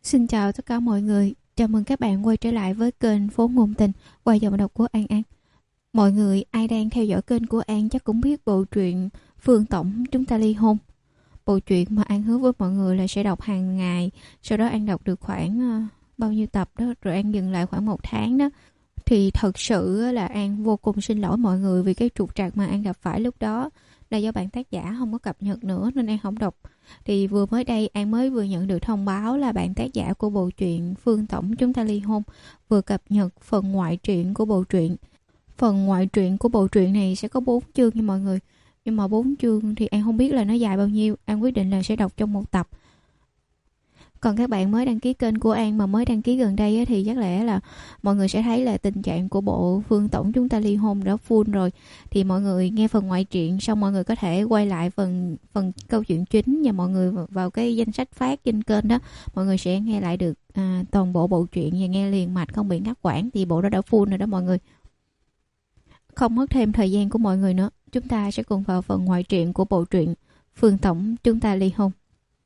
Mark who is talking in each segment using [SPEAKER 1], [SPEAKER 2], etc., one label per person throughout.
[SPEAKER 1] Xin chào tất cả mọi người, chào mừng các bạn quay trở lại với kênh Phố Ngôn Tình qua giọng đọc của An An. Mọi người ai đang theo dõi kênh của An chắc cũng biết bộ truyện Phương Tổng Chúng Ta Ly Hôn. Bộ truyện mà An hứa với mọi người là sẽ đọc hàng ngày, sau đó An đọc được khoảng bao nhiêu tập đó, rồi An dừng lại khoảng 1 tháng đó. Thì thật sự là An vô cùng xin lỗi mọi người vì cái trục trặc mà An gặp phải lúc đó là do bạn tác giả không có cập nhật nữa nên An không đọc. Thì vừa mới đây An mới vừa nhận được thông báo là bạn tác giả của bộ truyện Phương Tổng Chúng Ta Ly Hôn vừa cập nhật phần ngoại truyện của bộ truyện. Phần ngoại truyện của bộ truyện này sẽ có 4 chương nha mọi người. Nhưng mà 4 chương thì An không biết là nó dài bao nhiêu. An quyết định là sẽ đọc trong một tập. Còn các bạn mới đăng ký kênh của An mà mới đăng ký gần đây thì chắc lẽ là mọi người sẽ thấy là tình trạng của bộ Phương Tổng Chúng Ta Ly Hôn đã full rồi. Thì mọi người nghe phần ngoại truyện xong mọi người có thể quay lại phần câu chuyện chính và mọi người vào cái danh sách phát trên kênh đó. Mọi người sẽ nghe lại được toàn bộ bộ truyện và nghe liền mạch không bị ngắt quãng, thì bộ đó đã full rồi đó mọi người. Không mất thêm thời gian của mọi người nữa, chúng ta sẽ cùng vào phần ngoại truyện của bộ truyện Phương Tổng Chúng Ta Ly Hôn.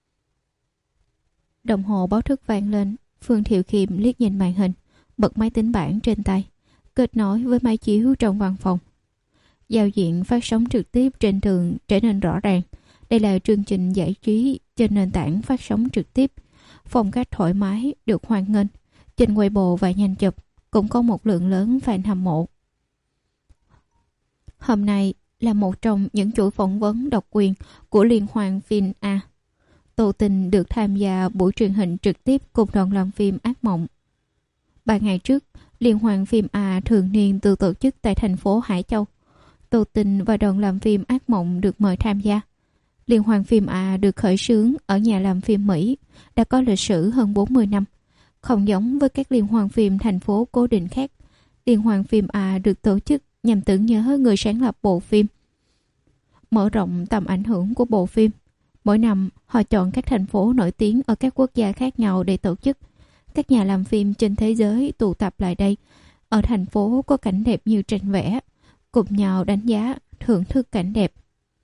[SPEAKER 1] Đồng hồ báo thức vang lên, Phương Thiệu Khiêm liếc nhìn màn hình, bật máy tính bảng trên tay, kết nối với máy chiếu trong văn phòng. Giao diện phát sóng trực tiếp trên tường trở nên rõ ràng. Đây là chương trình giải trí trên nền tảng phát sóng trực tiếp. Phong cách thoải mái, được hoan nghênh. Trên Weibo và nhanh chụp cũng có một lượng lớn fan hâm mộ. Hôm nay là một trong những chuỗi phỏng vấn độc quyền của Liên hoan phim A. Tô Tình được tham gia buổi truyền hình trực tiếp cùng đoàn làm phim Ác Mộng. 3 ngày trước, Liên hoan phim A thường niên được tổ chức tại thành phố Hải Châu. Tô Tình và đoàn làm phim Ác Mộng được mời tham gia. Liên hoan phim A được khởi xướng ở nhà làm phim Mỹ, đã có lịch sử hơn 40 năm. Không giống với các liên hoan phim thành phố cố định khác, Liên hoan phim A được tổ chức nhằm tưởng nhớ người sáng lập bộ phim, mở rộng tầm ảnh hưởng của bộ phim. Mỗi năm, họ chọn các thành phố nổi tiếng ở các quốc gia khác nhau để tổ chức. Các nhà làm phim trên thế giới tụ tập lại đây, ở thành phố có cảnh đẹp như tranh vẽ, cùng nhau đánh giá, thưởng thức cảnh đẹp.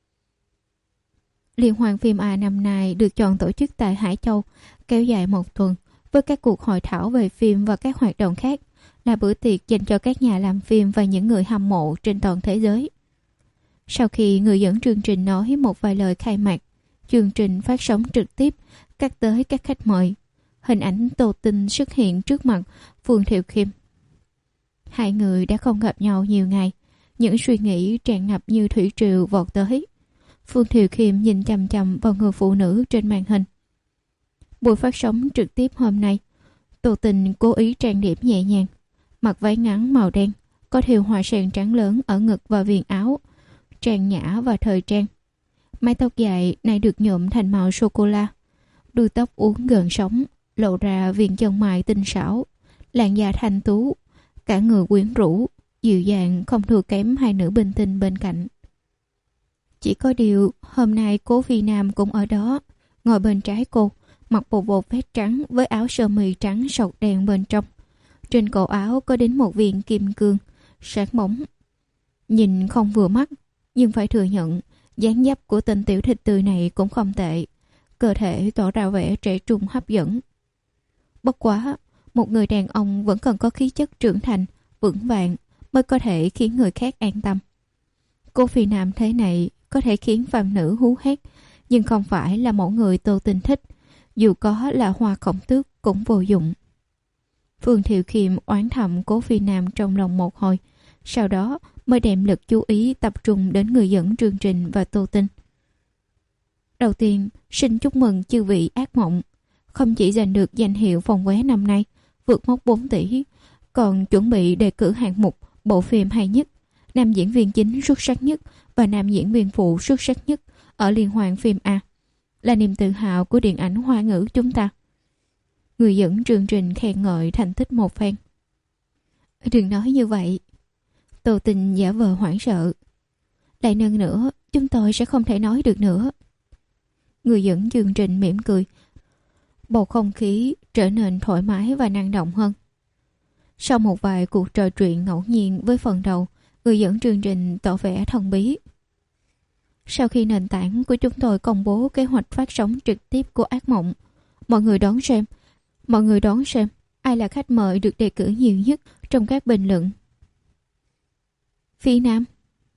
[SPEAKER 1] Liên hoan phim A năm nay được chọn tổ chức tại Hải Châu, kéo dài 1 tuần, với các cuộc hội thảo về phim và các hoạt động khác, là bữa tiệc dành cho các nhà làm phim và những người hâm mộ trên toàn thế giới. Sau khi người dẫn chương trình nói một vài lời khai mạc, chương trình phát sóng trực tiếp cắt tới các khách mời. Hình ảnh Tô Tình xuất hiện trước mặt Phương Thiệu Khiêm. Hai người đã không gặp nhau nhiều ngày, những suy nghĩ tràn ngập như thủy triều vọt tới. Phương Thiệu Khiêm nhìn chằm chằm vào người phụ nữ trên màn hình. Buổi phát sóng trực tiếp hôm nay, Tô Tình cố ý trang điểm nhẹ nhàng, mặc váy ngắn màu đen, có thêu hoa sen trắng lớn ở ngực và viền áo, trang nhã và thời trang. Mái tóc dài này được nhuộm thành màu sô-cô-la, đuôi tóc uốn gần sóng, lộ ra viền chân mày tinh xảo, làn da thanh tú, cả người quyến rũ, dịu dàng không thua kém hai nữ minh tinh bên cạnh. Chỉ có điều, hôm nay Cố Phi Nam cũng ở đó, ngồi bên trái cô, mặc bộ bột vest trắng với áo sơ mi trắng sọc đen bên trong. Trên cổ áo có đến một viên kim cương, sáng bóng. Nhìn không vừa mắt, nhưng phải thừa nhận, dáng dấp của tên tiểu thịt tươi này cũng không tệ. Cơ thể tỏ ra vẻ trẻ trung hấp dẫn. Bất quá, một người đàn ông vẫn cần có khí chất trưởng thành, vững vàng mới có thể khiến người khác an tâm. Cô Phi Nam thế này có thể khiến phàm nữ hú hét, nhưng không phải là mẫu người Tô Tình thích. Dù có là Hoa Khổng Tước cũng vô dụng. Phương Thiệu Khiêm oán thầm Cố Phi Nam trong lòng một hồi, sau đó mới đem lực chú ý tập trung đến người dẫn chương trình và Tô Tình. Đầu tiên, xin chúc mừng chư vị Ác Mộng, không chỉ giành được danh hiệu phòng vé năm nay vượt mốc 4 tỷ, còn chuẩn bị đề cử hạng mục bộ phim hay nhất, nam diễn viên chính xuất sắc nhất và nam diễn viên phụ xuất sắc nhất ở Liên hoan phim A, là niềm tự hào của điện ảnh Hoa ngữ chúng ta. Người dẫn chương trình khen ngợi thành tích một phen. Đừng nói như vậy. Tô Tình giả vờ hoảng sợ. Lại nâng nữa, chúng tôi sẽ không thể nói được nữa. Người dẫn chương trình mỉm cười. Bầu không khí trở nên thoải mái và năng động hơn. Sau một vài cuộc trò chuyện ngẫu nhiên với phần đầu, người dẫn chương trình tỏ vẻ thần bí. Sau khi nền tảng của chúng tôi công bố kế hoạch phát sóng trực tiếp của Ác Mộng, mọi người đón xem Mọi người đoán xem ai là khách mời được đề cử nhiều nhất trong các bình luận. Phi Nam.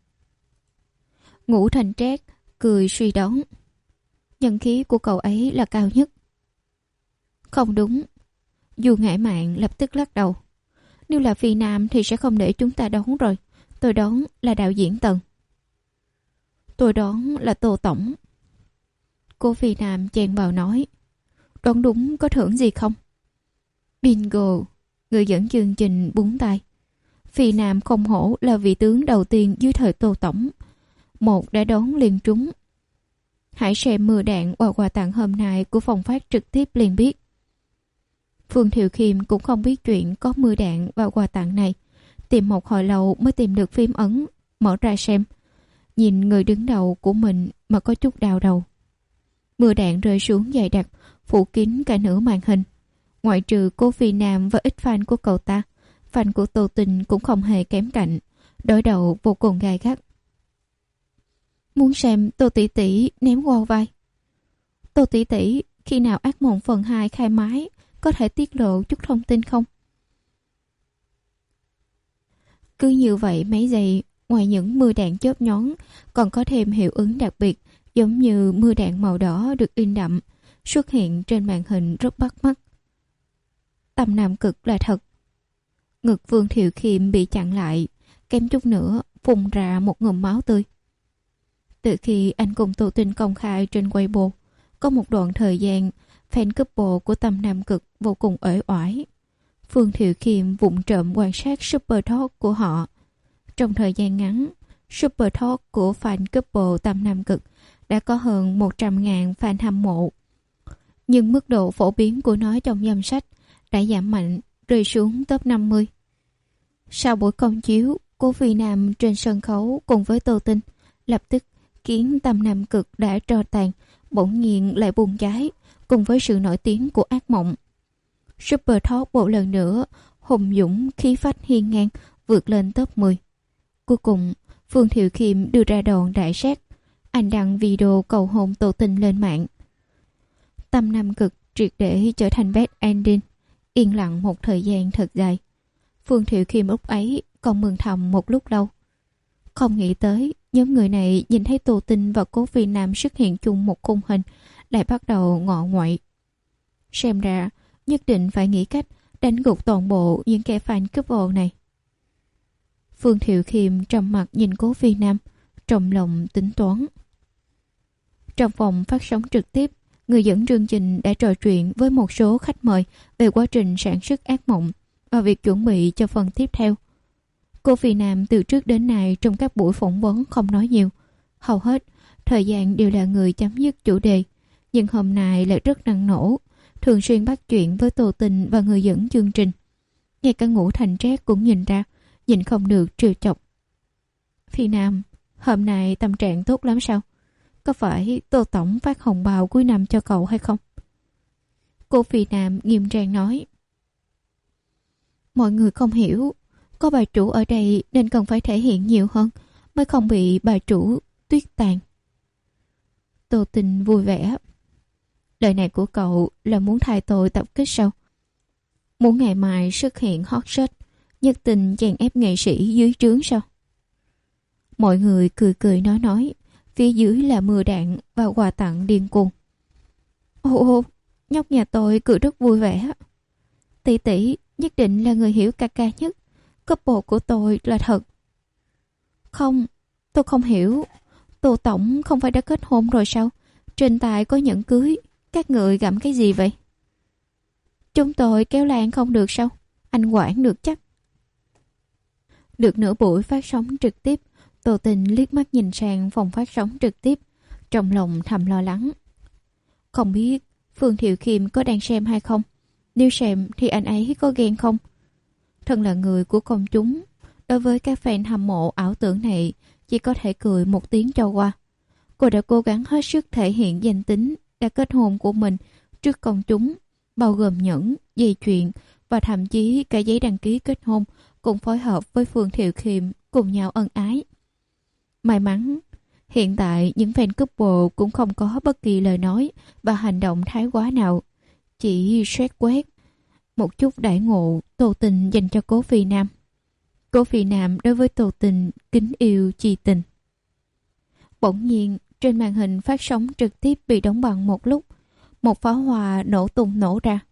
[SPEAKER 1] Ngũ Thành Trác cười suy đoán. Nhân khí của cậu ấy là cao nhất. Không đúng. Du Ngải Mạn lập tức lắc đầu. Nếu là Phi Nam thì sẽ không để chúng ta đoán rồi. Tôi đoán là đạo diễn Tần. Tôi đoán là Tô Tổng. Cô Phi Nam chen vào nói. Đoán đúng có thưởng gì không? Bingo. Người dẫn chương trình búng tay. Phi Nam không hổ là vị tướng đầu tiên dưới thời Tô Tổng. Một đã đón liền trúng. Hãy xem mưa đạn và quà tặng hôm nay của phòng phát trực tiếp liền biết. Phương Thiệu Khiêm cũng không biết chuyện có mưa đạn và quà tặng này. Tìm một hồi lâu mới tìm được phím ấn, mở ra xem. Nhìn người đứng đầu của mình mà có chút đau đầu. Mưa đạn rơi xuống dày đặc, phủ kín cả nửa màn hình. Ngoại trừ cô Phi Nam và ít fan của cậu ta, fan của Tô Tình cũng không hề kém cạnh. Đối đầu vô cùng gay gắt. Muốn xem Tô tỷ tỷ ném qua vai. Tô tỷ tỷ, khi nào Ác Mộng phần 2 khai máy, có thể tiết lộ chút thông tin không? Cứ như vậy mấy giây, ngoài những mưa đạn chớp nhón, còn có thêm hiệu ứng đặc biệt, giống như mưa đạn màu đỏ được in đậm, xuất hiện trên màn hình rất bắt mắt. Tâm Nam Cực là thật. Ngực Vương Thiệu Khiêm bị chặn lại, kém chút nữa phun ra một ngụm máu tươi. Từ khi anh cùng Tô Tinh công khai trên Weibo, có một đoạn thời gian fan couple của Tâm Nam Cực vô cùng uể oải. Phương Thiệu Khiêm vụng trộm quan sát Super Talk của họ. Trong thời gian ngắn, Super Talk của fan couple Tâm Nam Cực đã có hơn 100.000 fan hâm mộ. Nhưng mức độ phổ biến của nó trong danh sách đã giảm mạnh, rơi xuống top 50. Sau buổi công chiếu, cô Phi Nam trên sân khấu cùng với Tô Tinh lập tức khiến Tâm Nam Cực đã tro tàn, bỗng nhiên lại bùng cháy cùng với sự nổi tiếng của Ác Mộng. Super Talk một lần nữa hùng dũng khí phách hiên ngang vượt lên top 10. Cuối cùng, Phương Thiệu Khiêm đưa ra đòn đại sát. Anh đăng video cầu hôn Tô Tinh lên mạng. Tâm Nam Cực triệt để trở thành bad ending. Yên lặng một thời gian thật dài. Phương Thiệu Khiêm lúc ấy còn mừng thầm một lúc lâu. Không nghĩ tới nhóm người này nhìn thấy Tô Tinh và Cố Phi Nam xuất hiện chung một khung hình, lại bắt đầu ngọ nguậy. Xem ra nhất định phải nghĩ cách đánh gục toàn bộ những kẻ fan couple này. Phương Thiệu Khiêm trầm mặt nhìn Cố Phi Nam, trong lòng tính toán. Trong phòng phát sóng trực tiếp, người dẫn chương trình đã trò chuyện với một số khách mời về quá trình sản xuất Ác Mộng và việc chuẩn bị cho phần tiếp theo. Cô Phi Nam từ trước đến nay trong các buổi phỏng vấn không nói nhiều. Hầu hết, thời gian đều là người chấm dứt chủ đề. Nhưng hôm nay lại rất năng nổ, thường xuyên bắt chuyện với Tô Tình và người dẫn chương trình. Ngay cả Ngũ Thành Trác cũng nhìn ra, nhìn không được trêu chọc. Phi Nam, hôm nay tâm trạng tốt lắm sao? Có phải Tô Tổng phát hồng bào cuối năm cho cậu hay không? Cô Phi Nam nghiêm trang nói. Mọi người không hiểu, có bà chủ ở đây nên cần phải thể hiện nhiều hơn, mới không bị bà chủ tuyết tàn. Tô Tình vui vẻ. Lời này của cậu là muốn thay tôi tập kích sao? Muốn ngày mai xuất hiện hot shot, nhất tình chèn ép nghệ sĩ dưới trướng sao? Mọi người cười cười nói, phía dưới là mưa đạn và quà tặng điên cuồng. Ồ, nhóc nhà tôi cười rất vui vẻ. Tỷ tỷ nhất định là người hiểu ca ca nhất. Couple của tôi là thật. Không, tôi không hiểu. Tô Tổng không phải đã kết hôn rồi sao? Trên tay có nhẫn cưới. Các người gặm cái gì vậy? Chúng tôi kéo lan không được sao? Anh quản được chắc. Được nửa buổi phát sóng trực tiếp, Tô Tình liếc mắt nhìn sang phòng phát sóng trực tiếp, trong lòng thầm lo lắng. Không biết Phương Thiệu Khiêm có đang xem hay không? Nếu xem thì anh ấy có ghen không? Thân là người của công chúng, đối với các fan hâm mộ ảo tưởng này chỉ có thể cười một tiếng cho qua. Cô đã cố gắng hết sức thể hiện danh tính đã kết hôn của mình trước công chúng, bao gồm nhẫn, dây chuyền và thậm chí cả giấy đăng ký kết hôn, cùng phối hợp với Phương Thiệu Khiêm cùng nhau ân ái. May mắn, hiện tại những fan couple cũng không có bất kỳ lời nói và hành động thái quá nào, chỉ xét quét, một chút đãi ngộ Tô Tình dành cho Cố Phi Nam. Cố Phi Nam đối với Tô Tình kính yêu chi tình. Bỗng nhiên trên màn hình phát sóng trực tiếp bị đóng băng một lúc, một pháo hoa nổ tung nổ ra.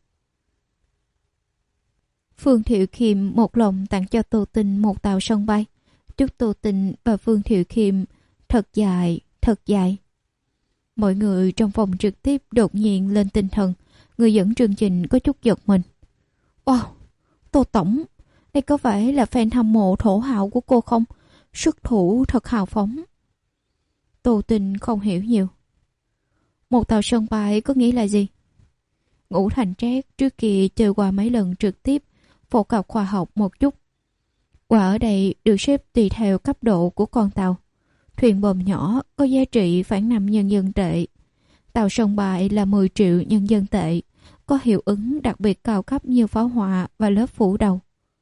[SPEAKER 1] Phương Thiệu Khiêm một lòng tặng cho Tô Tình một tàu sân bay. Chúc Tô Tình và Phương Thiệu Khiêm thật dài, thật dài. Mọi người trong phòng trực tiếp đột nhiên lên tinh thần. Người dẫn chương trình có chút giật mình. Wow, Tô Tổng, đây có phải là fan hâm mộ thổ hào của cô không? Xuất thủ thật hào phóng. Tô Tình không hiểu nhiều. Một tàu sân bay có nghĩa là gì? Ngũ Thành Trác trước kia chơi qua mấy lần trực tiếp, phổ cập khoa học một chút. Quả ở đây được xếp tùy theo cấp độ của con tàu. Thuyền bờm nhỏ có giá trị khoảng 5 nhân dân tệ. Tàu sân bay là 10 triệu nhân dân tệ, có hiệu ứng đặc biệt cao cấp như pháo hoa và lớp phủ đầu.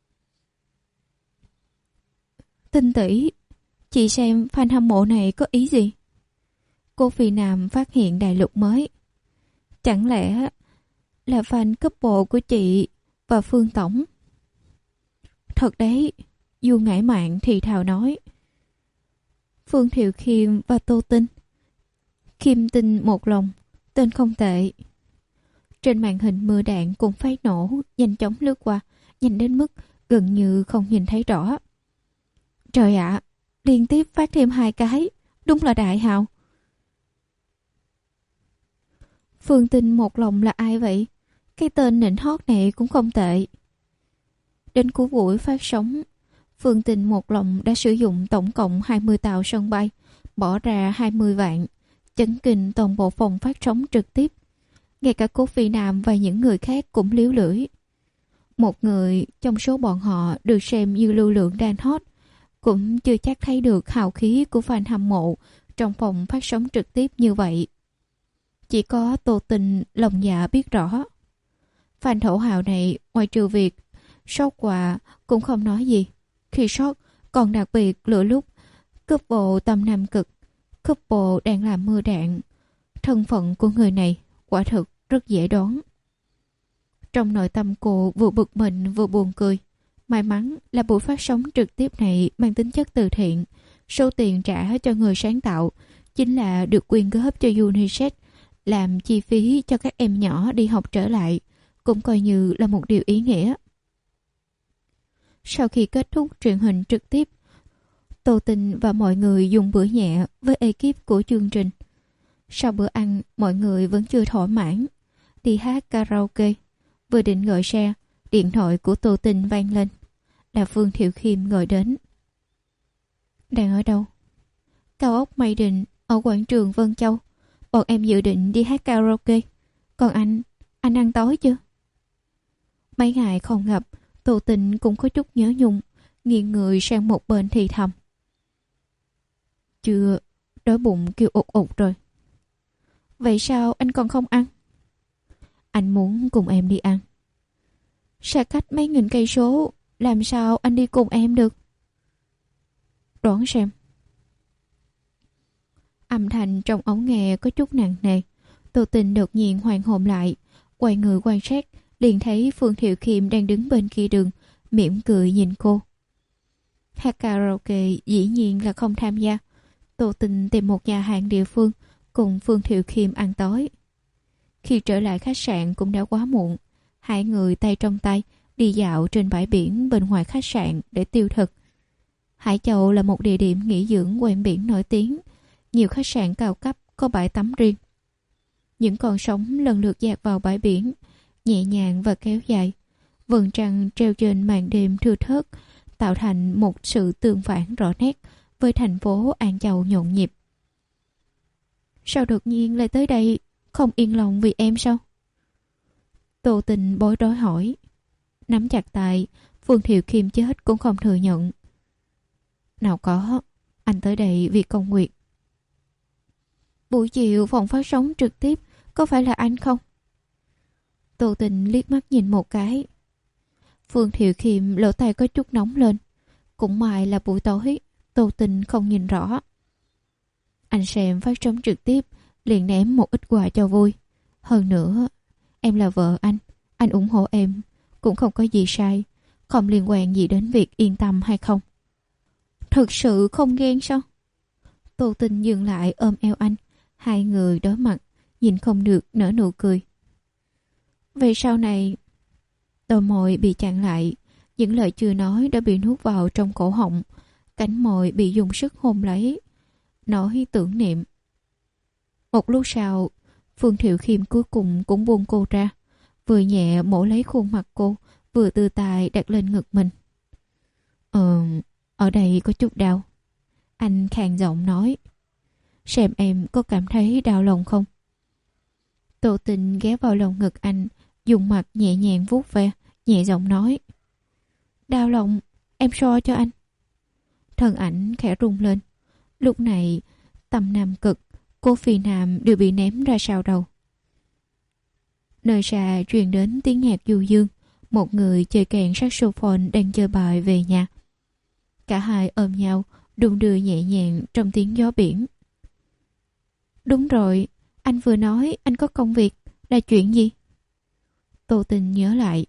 [SPEAKER 1] Tinh tỷ, chị xem fan hâm mộ này có ý gì? Cô Phi Nam phát hiện đại lục mới. Chẳng lẽ là fan couple của chị và Phương Tổng? Thật đấy, Du Ngải Mạn thì thào nói. Phương Thiệu Khiêm và Tô Tinh. Khiêm Tinh một lòng, tên không tệ. Trên màn hình mưa đạn cùng phát nổ nhanh chóng lướt qua, nhanh đến mức gần như không nhìn thấy rõ. Trời ạ, liên tiếp phát thêm 2 cái, đúng là đại hào. Phương Tinh một lòng là ai vậy? Cái tên nịnh hót này cũng không tệ. Đến cuối buổi phát sóng, Phương Tinh một lòng đã sử dụng tổng cộng 20 tàu sân bay, bỏ ra 20 vạn, chấn kinh toàn bộ phòng phát sóng trực tiếp. Ngay cả Cố Phi Nam và những người khác cũng líu lưỡi. Một người trong số bọn họ được xem như lưu lượng đang hot, cũng chưa chắc thấy được hào khí của fan hâm mộ trong phòng phát sóng trực tiếp như vậy. Chỉ có Tô Tình lòng dạ biết rõ. Fan thổ hào này ngoài trừ việc sót quà cũng không nói gì. Khi sót còn đặc biệt lựa lúc couple tầm Nam Cực, couple đang làm mưa đạn. Thân phận của người này quả thực rất dễ đoán. Trong nội tâm cô vừa bực mình vừa buồn cười. May mắn là buổi phát sóng trực tiếp này mang tính chất từ thiện. Số tiền trả cho người sáng tạo chính là được quyên góp cho UNICEF, làm chi phí cho các em nhỏ đi học trở lại, cũng coi như là một điều ý nghĩa. Sau khi kết thúc truyền hình trực tiếp, Tô Tình và mọi người dùng bữa nhẹ với ekip của chương trình. Sau bữa ăn, mọi người vẫn chưa thỏa mãn. Đi hát karaoke. Vừa định gọi xe, điện thoại của Tô Tình vang lên. Là Phương Thiệu Khiêm gọi đến. Đang ở đâu? Cao ốc Mây Định, ở quảng trường Vân Châu. Bọn em dự định đi hát karaoke. Còn anh ăn tối chưa? Mấy ngày không gặp, Tô Tình cũng có chút nhớ nhung, nghiêng người sang một bên thì thầm. Chưa, đói bụng kêu ụt ụt rồi. Vậy sao anh còn không ăn? Anh muốn cùng em đi ăn. Xa cách mấy nghìn cây số, làm sao anh đi cùng em được? Đoán xem. Âm thanh trong ống nghe có chút nặng nề. Tô Tình đột nhiên hoàn hồn lại, quay người quan sát, liền thấy Phương Thiệu Khiêm đang đứng bên kia đường, mỉm cười nhìn cô. Hát karaoke dĩ nhiên là không tham gia. Tô Tình tìm một nhà hàng địa phương cùng Phương Thiệu Khiêm ăn tối. Khi trở lại khách sạn cũng đã quá muộn. Hai người tay trong tay đi dạo trên bãi biển bên ngoài khách sạn để tiêu thực. Hải Châu là một địa điểm nghỉ dưỡng ven biển nổi tiếng. Nhiều khách sạn cao cấp có bãi tắm riêng. Những con sóng lần lượt dạt vào bãi biển, nhẹ nhàng và kéo dài. Vầng trăng treo trên màn đêm thưa thớt, tạo thành một sự tương phản rõ nét với thành phố An Châu nhộn nhịp. Sao đột nhiên lại tới đây? Không yên lòng vì em sao? Tô Tình bối rối hỏi. Nắm chặt tay, Phương Thiệu Khiêm chết cũng không thừa nhận. Nào có, anh tới đây vì công việc. Buổi chiều phòng phát sóng trực tiếp có phải là anh không? Tô Tình liếc mắt nhìn một cái. Phương Thiệu Khiêm lỗ tai có chút nóng lên. Cũng may là buổi tối, Tô Tình không nhìn rõ. Anh xem phát sóng trực tiếp, liền ném một ít quà cho vui. Hơn nữa, em là vợ anh ủng hộ em, cũng không có gì sai, không liên quan gì đến việc yên tâm hay không. Thực sự không ghen sao? Tô Tinh dừng lại ôm eo anh. Hai người đối mặt, nhìn không được nở nụ cười. Vậy sau này... Đôi môi bị chặn lại, những lời chưa nói đã bị nuốt vào trong cổ họng. Cánh môi bị dùng sức hôn lấy, nói tưởng niệm. Một lúc sau, Phương Thiệu Khiêm cuối cùng cũng buông cô ra, vừa nhẹ mổ lấy khuôn mặt cô, vừa từ tài đặt lên ngực mình. Ở đây có chút đau. Anh khàn giọng nói. Xem em có cảm thấy đau lòng không? Tô Tinh ghé vào lồng ngực anh, dùng mặt nhẹ nhàng vuốt ve, nhẹ giọng nói. Đau lòng, em so cho anh. Thân ảnh khẽ rung lên. Lúc này, Tâm Nam Cực, cô Phi Nam đều bị ném ra sau đầu. Nơi xa truyền đến tiếng nhạc du dương. Một người chơi kèn saxophone đang chơi bài về nhà. Cả hai ôm nhau, đung đưa nhẹ nhàng trong tiếng gió biển. Đúng rồi, anh vừa nói anh có công việc, là chuyện gì? Tô Tinh nhớ lại.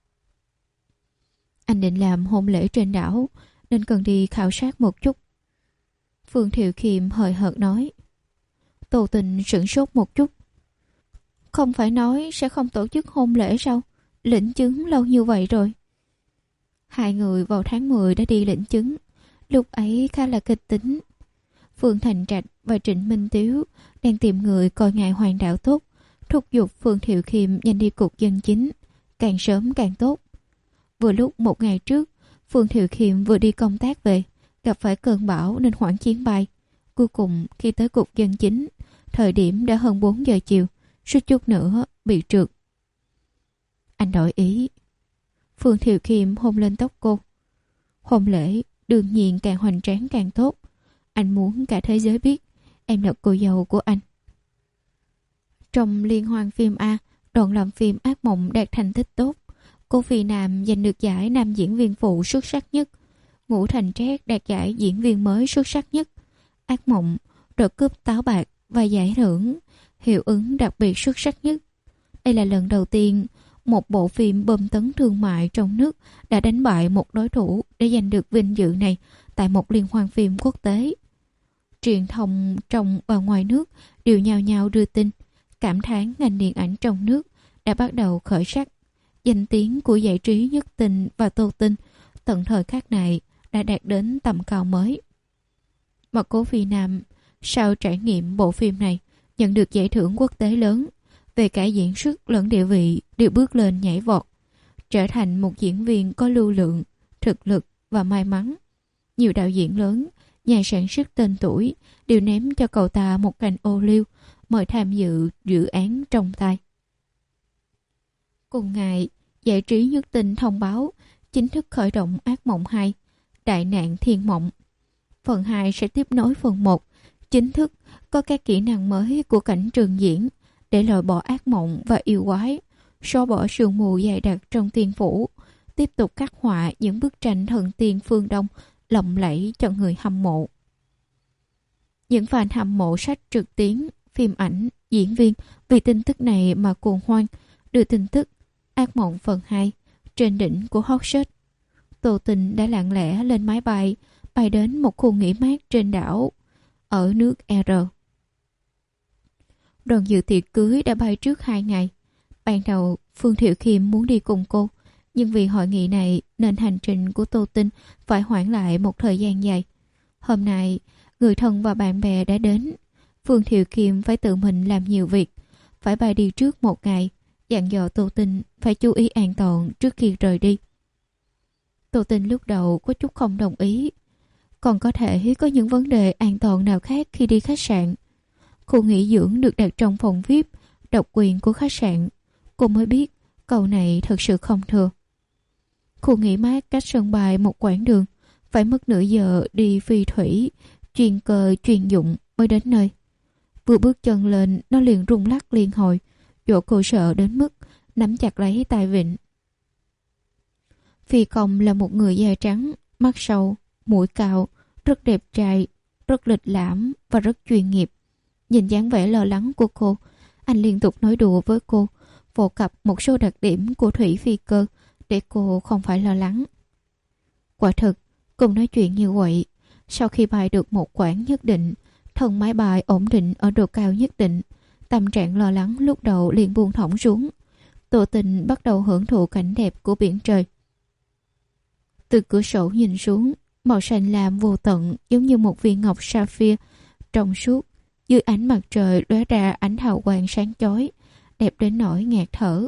[SPEAKER 1] Anh định làm hôn lễ trên đảo, nên cần đi khảo sát một chút. Phương Thiệu Khiêm hời hợt nói. Tô Tinh sửng sốt một chút. Không phải nói sẽ không tổ chức hôn lễ sao? Lĩnh chứng lâu như vậy rồi. Hai người vào tháng 10 đã đi lĩnh chứng. Lúc ấy khá là kịch tính. Phương Thành Trạch và Trịnh Minh Tiếu đang tìm người coi ngài hoàng đạo tốt, thúc giục Phương Thiệu Khiêm nhanh đi cục dân chính, càng sớm càng tốt. Vừa lúc một ngày trước, Phương Thiệu Khiêm vừa đi công tác về, gặp phải cơn bão nên hoãn chuyến bay. Cuối cùng khi tới cục dân chính, thời điểm đã hơn 4 giờ chiều, suýt chút nữa bị trượt. Anh đổi ý. Phương Thiệu Khiêm hôn lên tóc cô. Hôn lễ đương nhiên càng hoành tráng càng tốt. Anh muốn cả thế giới biết em là cô dâu của anh. Trong liên hoan phim A, đoàn làm phim Ác Mộng đạt thành tích tốt. Cô Phi Nam giành được giải nam diễn viên phụ xuất sắc nhất. Ngũ Thành Trác đạt giải diễn viên mới xuất sắc nhất. Ác Mộng đoạt cúp táo bạc và giải thưởng hiệu ứng đặc biệt xuất sắc nhất. Đây là lần đầu tiên một bộ phim bom tấn thương mại trong nước đã đánh bại một đối thủ để giành được vinh dự này tại một liên hoan phim quốc tế. Truyền thông trong và ngoài nước đều nhao nhao đưa tin, cảm thán ngành điện ảnh trong nước đã bắt đầu khởi sắc. Danh tiếng của giải trí Nhất Tình và Tô Tinh tận thời khắc này đã đạt đến tầm cao mới. Mà cô Phi Nam sau trải nghiệm bộ phim này nhận được giải thưởng quốc tế lớn, về cả diễn xuất lẫn địa vị đều bước lên nhảy vọt, trở thành một diễn viên có lưu lượng, thực lực và may mắn. Nhiều đạo diễn lớn, nhà sản xuất tên tuổi đều ném cho cậu ta một cành ô liu, mời tham dự dự án trong tay. Cùng ngày, giải trí Nhất Tình thông báo chính thức khởi động Ác Mộng 2, Đại nạn thiên mộng. Phần 2 sẽ tiếp nối phần 1, chính thức có các kỹ năng mới của cảnh trường diễn để loại bỏ ác mộng và yêu quái, xóa bỏ sương mù dày đặc trong tiên phủ, tiếp tục khắc họa những bức tranh thần tiên phương Đông lộng lẫy cho người hâm mộ. Những fan hâm mộ sách trực tuyến, phim ảnh, diễn viên vì tin tức này mà cuồng hoan, đưa tin tức Ác Mộng phần 2 trên đỉnh của hot search. Tô Tinh đã lặng lẽ lên máy bay đến một khu nghỉ mát trên đảo ở nước R. Đoàn dự tiệc cưới đã bay trước 2 ngày. Ban đầu Phương Thiệu Khiêm muốn đi cùng cô, nhưng vì hội nghị này nên hành trình của Tô Tinh phải hoãn lại một thời gian dài. Hôm nay, người thân và bạn bè đã đến. Phương Thiệu Khiêm phải tự mình làm nhiều việc, phải bay đi trước một ngày, dặn dò Tô Tinh phải chú ý an toàn trước khi rời đi. Tô Tinh lúc đầu có chút không đồng ý. Còn có thể có những vấn đề an toàn nào khác khi đi khách sạn. Khu nghỉ dưỡng được đặt trong phòng VIP, độc quyền của khách sạn. Cô mới biết câu này thật sự không thừa. Khu nghỉ mát cách sân bay một quãng đường, phải mất nửa giờ đi phi thủy, chuyên cơ chuyên dụng mới đến nơi. Vừa bước chân lên, nó liền rung lắc liên hồi, dỗ cô sợ đến mức nắm chặt lấy tay vịn. Phi công là một người da trắng, mắt sâu, mũi cao, rất đẹp trai, rất lịch lãm và rất chuyên nghiệp. Nhìn dáng vẻ lo lắng của cô, anh liên tục nói đùa với cô, phổ cập một số đặc điểm của thủy phi cơ để cô không phải lo lắng. Quả thực, cùng nói chuyện như vậy, sau khi bay được một quãng nhất định, thân máy bay ổn định ở độ cao nhất định, tâm trạng lo lắng lúc đầu liền buông thõng xuống. Tô Tình bắt đầu hưởng thụ cảnh đẹp của biển trời. Từ cửa sổ nhìn xuống, màu xanh lam vô tận giống như một viên ngọc sapphire trong suốt, dưới ánh mặt trời lóe ra ánh hào quang sáng chói, đẹp đến nỗi ngạt thở.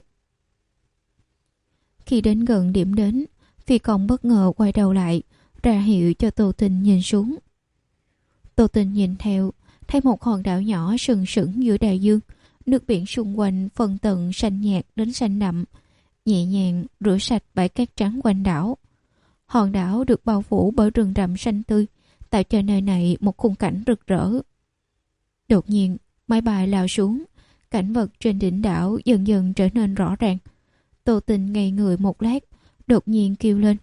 [SPEAKER 1] Khi đến gần điểm đến, phi công bất ngờ quay đầu lại, ra hiệu cho Tô Tình nhìn xuống. Tô Tình nhìn theo, thấy một hòn đảo nhỏ sừng sững giữa đại dương, nước biển xung quanh phần tận xanh nhạt đến xanh đậm, nhẹ nhàng rửa sạch bãi cát trắng quanh đảo. Hòn đảo được bao phủ bởi rừng rậm xanh tươi, tạo cho nơi này một khung cảnh rực rỡ. Đột nhiên, máy bay lao xuống, cảnh vật trên đỉnh đảo dần dần trở nên rõ ràng. Tô Tình ngây người một lát, đột nhiên kêu lên.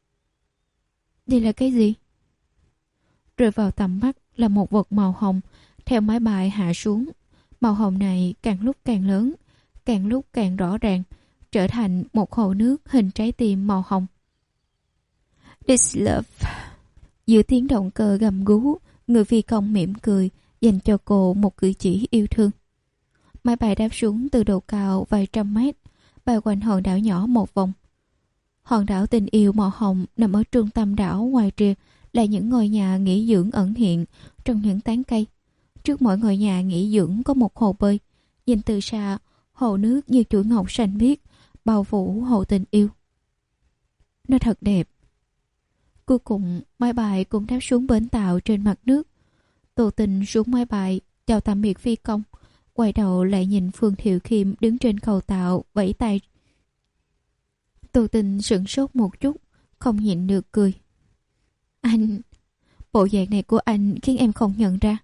[SPEAKER 1] Đây là cái gì? Rơi vào tầm mắt là một vật màu hồng, theo máy bay hạ xuống. Màu hồng này càng lúc càng lớn, càng lúc càng rõ ràng, trở thành một hồ nước hình trái tim màu hồng. This love. Giữa tiếng động cơ gầm gú, người phi công mỉm cười, dành cho cô một cử chỉ yêu thương. Máy bay đáp xuống từ độ cao vài trăm mét, bay quanh hòn đảo nhỏ một vòng. Hòn đảo tình yêu màu hồng nằm ở trung tâm đảo, ngoài rìa là những ngôi nhà nghỉ dưỡng ẩn hiện trong những tán cây. Trước mỗi ngôi nhà nghỉ dưỡng có một hồ bơi. Nhìn từ xa, hồ nước như chuỗi ngọc xanh biếc bao phủ hồ tình yêu. Nó thật đẹp. Cuối cùng, máy bay cũng đáp xuống bến tàu trên mặt nước. Tô Tình xuống máy bay, chào tạm biệt phi công, quay đầu lại nhìn Phương Thiệu Khiêm đứng trên cầu tàu vẫy tay. Tô Tình sửng sốt một chút, không nhịn được cười. Anh, bộ dạng này của anh khiến em không nhận ra.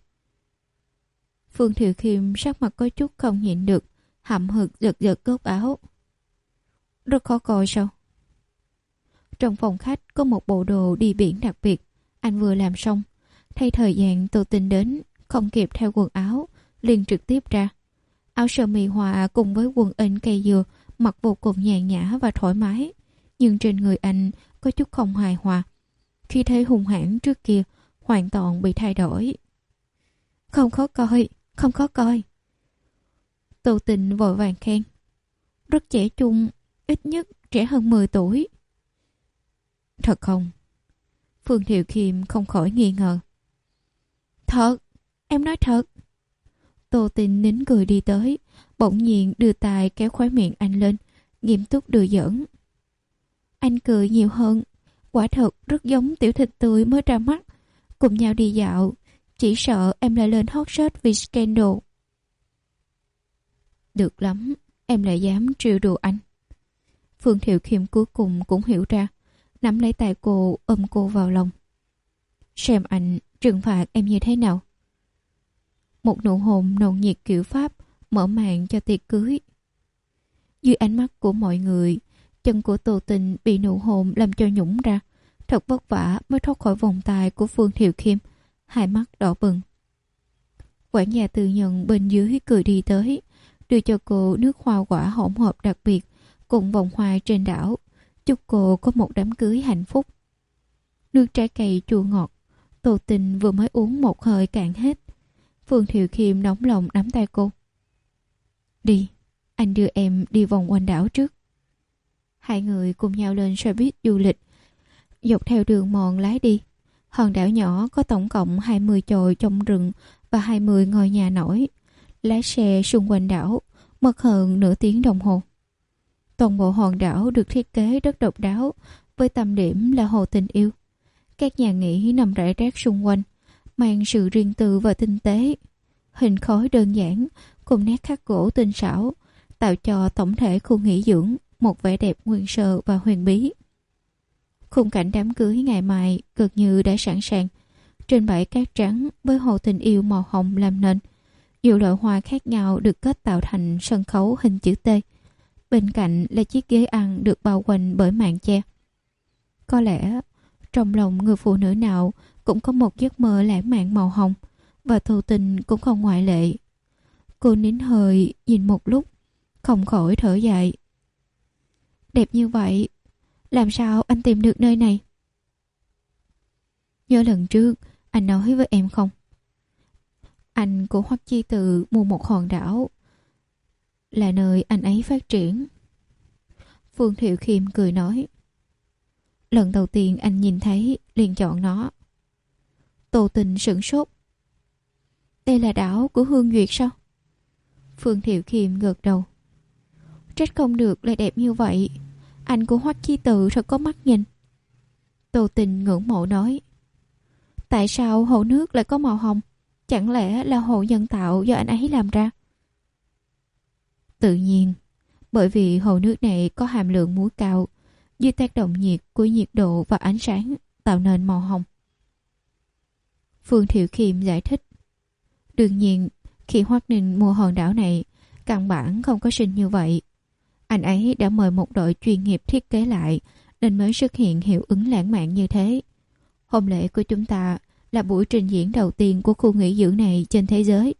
[SPEAKER 1] Phương Thiệu Khiêm sắc mặt có chút không nhịn được, hậm hực giật giật cốt áo. Rất khó coi sao? Trong phòng khách có một bộ đồ đi biển đặc biệt, anh vừa làm xong, thay thời gian Tô Tình đến, không kịp theo quần áo, liền trực tiếp ra. Áo sơ mi hòa cùng với quần in cây dừa, mặc vô cùng nhàn nhã và thoải mái, nhưng trên người anh có chút không hài hòa. Khi thấy hung hãn trước kia, hoàn toàn bị thay đổi. Không khó coi, không khó coi. Tô Tình vội vàng khen. Rất trẻ trung, ít nhất trẻ hơn 10 tuổi. Thật không? Phương Thiệu Khiêm không khỏi nghi ngờ. Thật, em nói thật. Tô Tình nín cười đi tới, bỗng nhiên đưa tay kéo khóe miệng anh lên, nghiêm túc đùa giỡn. Anh cười nhiều hơn, quả thật rất giống tiểu thịt tươi mới ra mắt. Cùng nhau đi dạo, chỉ sợ em lại lên hot search vì scandal. Được lắm, em lại dám trêu đùa anh. Phương Thiệu Khiêm cuối cùng cũng hiểu ra, nắm lấy tay cô, ôm cô vào lòng. Xem anh trừng phạt em như thế nào. Một nụ hôn nồng nhiệt kiểu Pháp mở màn cho tiệc cưới. Dưới ánh mắt của mọi người, chân của Tô Tình bị nụ hôn làm cho nhũng ra, thật vất vả mới thoát khỏi vòng tay của Phương Thiệu Khiêm, hai mắt đỏ bừng. Quản gia tư nhân bên dưới cười đi tới, đưa cho cô nước hoa quả hỗn hợp đặc biệt cùng vòng hoa trên đảo, chúc cô có một đám cưới hạnh phúc. Nước trái cây chua ngọt, Tô Tình vừa mới uống một hơi cạn hết. Phương Thiệu Khiêm nóng lòng nắm tay cô. Đi, anh đưa em đi vòng quanh đảo trước. Hai người cùng nhau lên xe buýt du lịch, dọc theo đường mòn lái đi. Hòn đảo nhỏ có tổng cộng 20 chòi trong rừng và 20 ngôi nhà nổi. Lái xe xung quanh đảo, mất hơn nửa tiếng đồng hồ. Toàn bộ hòn đảo được thiết kế rất độc đáo, với tâm điểm là hồ tình yêu. Các nhà nghỉ nằm rải rác xung quanh, mang sự riêng tư và tinh tế. Hình khối đơn giản, cùng nét khắc gỗ tinh xảo, tạo cho tổng thể khu nghỉ dưỡng một vẻ đẹp nguyên sơ và huyền bí. Khung cảnh đám cưới ngày mai gần như đã sẵn sàng. Trên bãi cát trắng với hồ tình yêu màu hồng làm nền, nhiều loại hoa khác nhau được kết tạo thành sân khấu hình chữ T. Bên cạnh là chiếc ghế ăn được bao quanh bởi màn che. Có lẽ trong lòng người phụ nữ nào cũng có một giấc mơ lãng mạn màu hồng, và Tô Tình cũng không ngoại lệ. Cô nín hơi nhìn một lúc, không khỏi thở dài. Đẹp như vậy, Làm sao anh tìm được nơi này? Nhớ lần trước anh nói với em không? Anh của Hoắc Chi Từ mua một hòn đảo là nơi anh ấy phát triển. Phương Thiệu Khiêm cười nói. Lần đầu tiên anh nhìn thấy liền chọn nó. Tô Tình sửng sốt. Đây là đảo của Hương Duyệt sao? Phương Thiệu Khiêm gật đầu. Trách không được lại đẹp như vậy. Anh của Hoắc Chi Từ thật có mắt nhìn. Tô Tình ngưỡng mộ nói. Tại sao hồ nước lại có màu hồng? Chẳng lẽ là hồ nhân tạo do anh ấy làm ra? Tự nhiên, bởi vì hồ nước này có hàm lượng muối cao, dưới tác động nhiệt của nhiệt độ và ánh sáng tạo nên màu hồng. Phương Thiệu Khiêm giải thích. Đương nhiên, khi Hoắc Ninh mua hòn đảo này, căn bản không có sinh như vậy. Anh ấy đã mời một đội chuyên nghiệp thiết kế lại, nên mới xuất hiện hiệu ứng lãng mạn như thế. Hôn lễ của chúng ta là buổi trình diễn đầu tiên của khu nghỉ dưỡng này trên thế giới.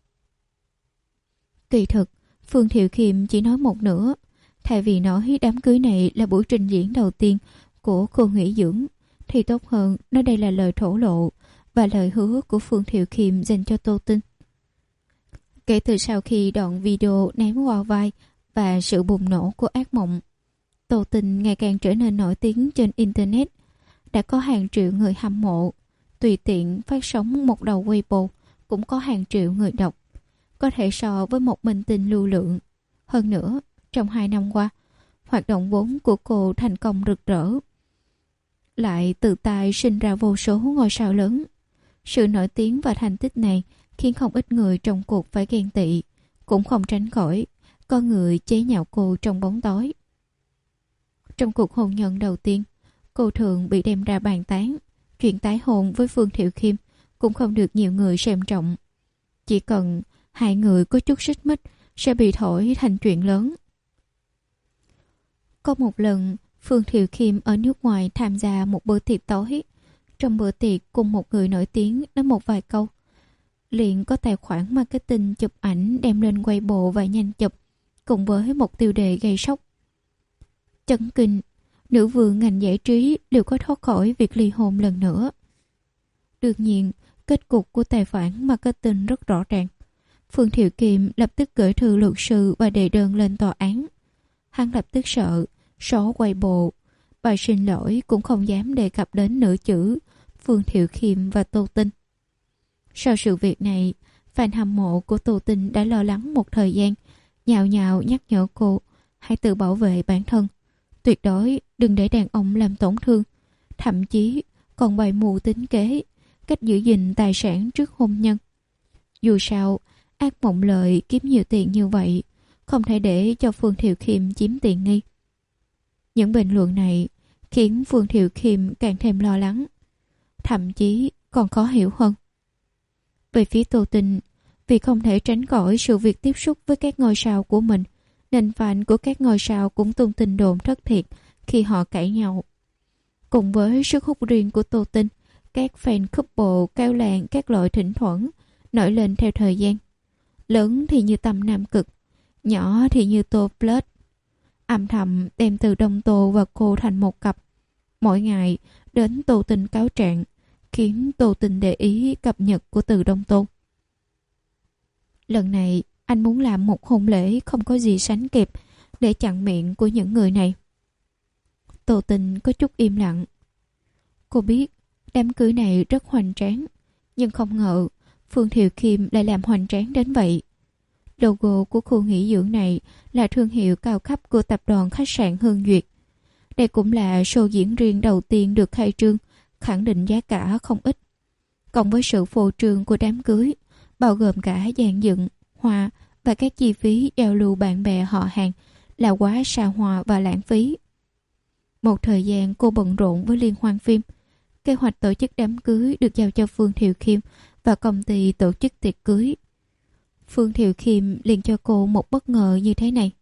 [SPEAKER 1] Kỳ thực, Phương Thiệu Khiêm chỉ nói một nửa. Thay vì nói đám cưới này là buổi trình diễn đầu tiên của khu nghỉ dưỡng, thì tốt hơn nói đây là lời thổ lộ và lời hứa của Phương Thiệu Khiêm dành cho Tô Tinh. Kể từ sau khi đoạn video ném qua vai và sự bùng nổ của ác mộng, Tô Tinh ngày càng trở nên nổi tiếng trên Internet. Đã có hàng triệu người hâm mộ, tùy tiện phát sóng một đầu Weibo cũng có hàng triệu người đọc, có thể so với một minh tinh lưu lượng. Hơn nữa, trong 2 năm qua, hoạt động vốn của cô thành công rực rỡ, lại tự tay sinh ra vô số ngôi sao lớn. Sự nổi tiếng và thành tích này khiến không ít người trong cuộc phải ghen tị, cũng không tránh khỏi có người chế nhạo cô trong bóng tối. Trong cuộc hôn nhân đầu tiên, cô thường bị đem ra bàn tán. Chuyện tái hôn với Phương Thiệu Khiêm cũng không được nhiều người xem trọng. Chỉ cần hai người có chút xích mích sẽ bị thổi thành chuyện lớn. Có một lần, Phương Thiệu Khiêm ở nước ngoài tham gia một bữa tiệc tối. Trong bữa tiệc cùng một người nổi tiếng nói một vài câu, liền có tài khoản marketing chụp ảnh đem lên Weibo và nhanh chụp, cùng với một tiêu đề gây sốc. Chấn kinh, nữ vương ngành giải trí đều có thoát khỏi việc ly hôn lần nữa. Đương nhiên, kết cục của tài khoản marketing rất rõ ràng. Phương Thiệu Khiêm lập tức gửi thư luật sư và đệ đơn lên tòa án. Hắn lập tức sợ, xóa Weibo. Bài xin lỗi cũng không dám đề cập đến nửa chữ Phương Thiệu Khiêm và Tô Tinh. Sau sự việc này, fan hâm mộ của Tô Tinh đã lo lắng một thời gian, nhào nhào nhắc nhở cô hãy tự bảo vệ bản thân. Tuyệt đối đừng để đàn ông làm tổn thương, thậm chí còn bày mưu tính kế, cách giữ gìn tài sản trước hôn nhân. Dù sao, ác mộng lợi kiếm nhiều tiền như vậy, không thể để cho Phương Thiệu Khiêm chiếm tiện nghi. Những bình luận này khiến Phương Thiệu Khiêm càng thêm lo lắng, thậm chí còn khó hiểu hơn. Về phía Tô Tinh, vì không thể tránh khỏi sự việc tiếp xúc với các ngôi sao của mình, nên fan của các ngôi sao cũng tung tin đồn thất thiệt khi họ cãi nhau. Cùng với sức hút riêng của Tô Tinh, các fan couple cao làng các loại thỉnh thoảng nổi lên theo thời gian. Lớn thì như Tâm Nam Cực, nhỏ thì như Tô Plus, âm thầm đem Từ Đông Tô và cô thành một cặp. Mỗi ngày đến Tô Tinh cáo trạng, khiến Tô Tinh để ý cập nhật của Từ Đông Tô. Lần này anh muốn làm một hôn lễ không có gì sánh kịp để chặn miệng của những người này. Tô Tinh có chút im lặng. Cô biết đám cưới này rất hoành tráng, nhưng không ngờ Phương Thiệu Khiêm lại làm hoành tráng đến vậy. Logo của khu nghỉ dưỡng này là thương hiệu cao cấp của tập đoàn khách sạn Hương Duyệt. Đây cũng là show diễn riêng đầu tiên được khai trương, khẳng định giá cả không ít. Cộng với sự phô trương của đám cưới, bao gồm cả dàn dựng, hoa và các chi phí giao lưu bạn bè họ hàng, là quá xa hoa và lãng phí. Một thời gian cô bận rộn với liên hoan phim. Kế hoạch tổ chức đám cưới được giao cho Phương Thiệu Khiêm và công ty tổ chức tiệc cưới. Phương Thiệu Khiêm liền cho cô một bất ngờ như thế này.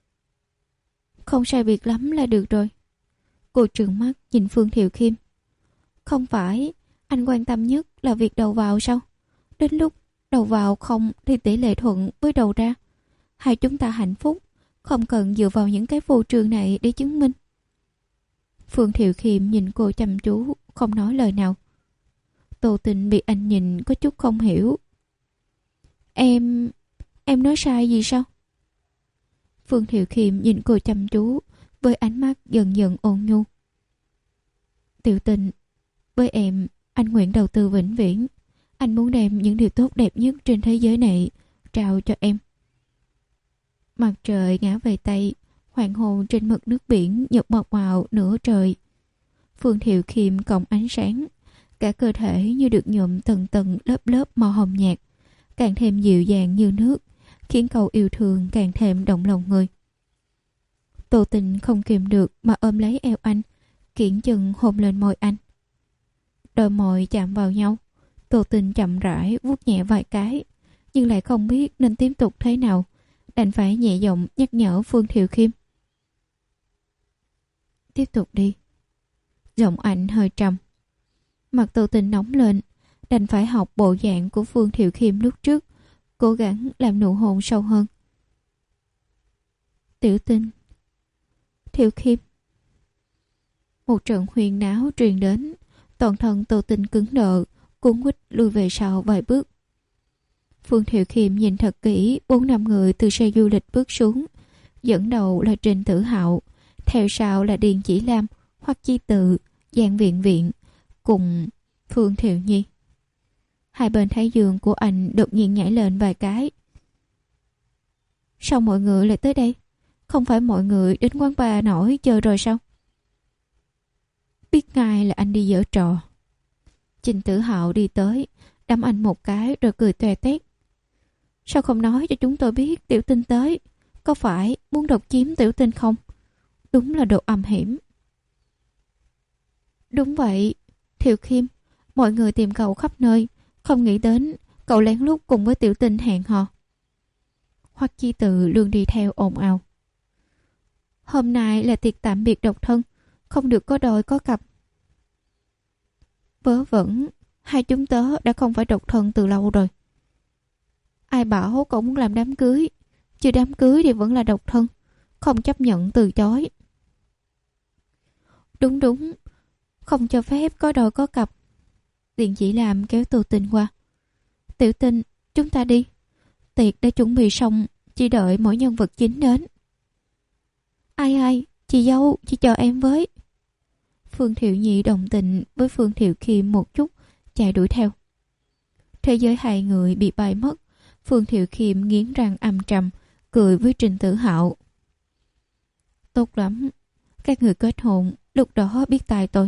[SPEAKER 1] Không sai biệt lắm là được rồi. Cô trừng mắt nhìn Phương Thiệu Khiêm. Không phải anh quan tâm nhất là việc đầu vào sao? Đến lúc đầu vào không thì tỷ lệ thuận với đầu ra. Hai chúng ta hạnh phúc, không cần dựa vào những cái phô trương này để chứng minh. Phương Thiệu Khiêm nhìn cô chăm chú, không nói lời nào. Tô Tình bị anh nhìn có chút không hiểu. Em nói sai gì sao? Phương Thiệu Khiêm nhìn cô chăm chú với ánh mắt dần dần ôn nhu. Tiểu Tình, với em, anh nguyện đầu tư vĩnh viễn. Anh muốn đem những điều tốt đẹp nhất trên thế giới này trao cho em. Mặt trời ngã về Tây, hoàng hôn trên mực nước biển nhợt mọt màu nửa trời. Phương Thiệu Khiêm cộng ánh sáng, cả cơ thể như được nhuộm tầng tầng lớp lớp màu hồng nhạt, càng thêm dịu dàng như nước, khiến câu yêu thương càng thêm động lòng người. Tô Tình không kìm được mà ôm lấy eo anh, kiễng chân hôn lên môi anh. Đôi môi chạm vào nhau, Tô Tình chậm rãi vuốt nhẹ vài cái, nhưng lại không biết nên tiếp tục thế nào, đành phải nhẹ giọng nhắc nhở Phương Thiệu Khiêm. Tiếp tục đi. Giọng anh hơi trầm. Mặt Tô Tình nóng lên, đành phải học bộ dạng của Phương Thiệu Khiêm lúc trước, cố gắng làm nụ hôn sâu hơn. Tiểu Tình, Thiệu Khiêm. Một trận huyên náo truyền đến, toàn thân Tô Tình cứng đờ, cuốn quýt lùi về sau vài bước. Phương Thiệu Khiêm nhìn thật kỹ 4-5 người từ xe du lịch bước xuống. Dẫn đầu là Trình Tử Hạo, theo sau là Điền Chỉ Lam, Hoắc Chi Tự, Giang Viện Viện cùng Phương Thiệu Nhi. Hai bên thái dương của anh đột nhiên nhảy lên vài cái. Sao mọi người lại tới đây? Không phải mọi người đến quán bar nổi chơi rồi sao? Biết ngay là anh đi giở trò. Trình Tử Hạo đi tới, đấm anh một cái rồi cười toe toét. Sao không nói cho chúng tôi biết Tiểu Tinh tới? Có phải muốn độc chiếm Tiểu Tinh không? Đúng là đồ âm hiểm. Đúng vậy, Thiệu Khiêm, mọi người tìm cậu khắp nơi, không nghĩ đến cậu lén lút cùng với Tiểu Tinh hẹn hò. Hoắc Chi Tự luôn đi theo ồn ào. Hôm nay là tiệc tạm biệt độc thân, không được có đôi có cặp. Vớ vẩn, hai chúng tớ đã không phải độc thân từ lâu rồi. Ai bảo cậu muốn làm đám cưới? Chưa đám cưới thì vẫn là độc thân, không chấp nhận từ chối. Đúng đúng, không cho phép có đôi có cặp. Điền Chỉ Lam kéo Tô Tình qua. Tiểu Tình, chúng ta đi. Tiệc đã chuẩn bị xong, chỉ đợi mỗi nhân vật chính đến. Ai, chị dâu, chị chờ em với. Phương Thiệu Nhi đồng tình với Phương Thiệu Khiêm một chút, chạy đuổi theo. Thế giới hai người bị bay mất. Phương Thiệu Khiêm nghiến răng âm trầm, cười với Trình Tử Hạo. Tốt lắm, các người kết hôn, lúc đó biết tài tôi.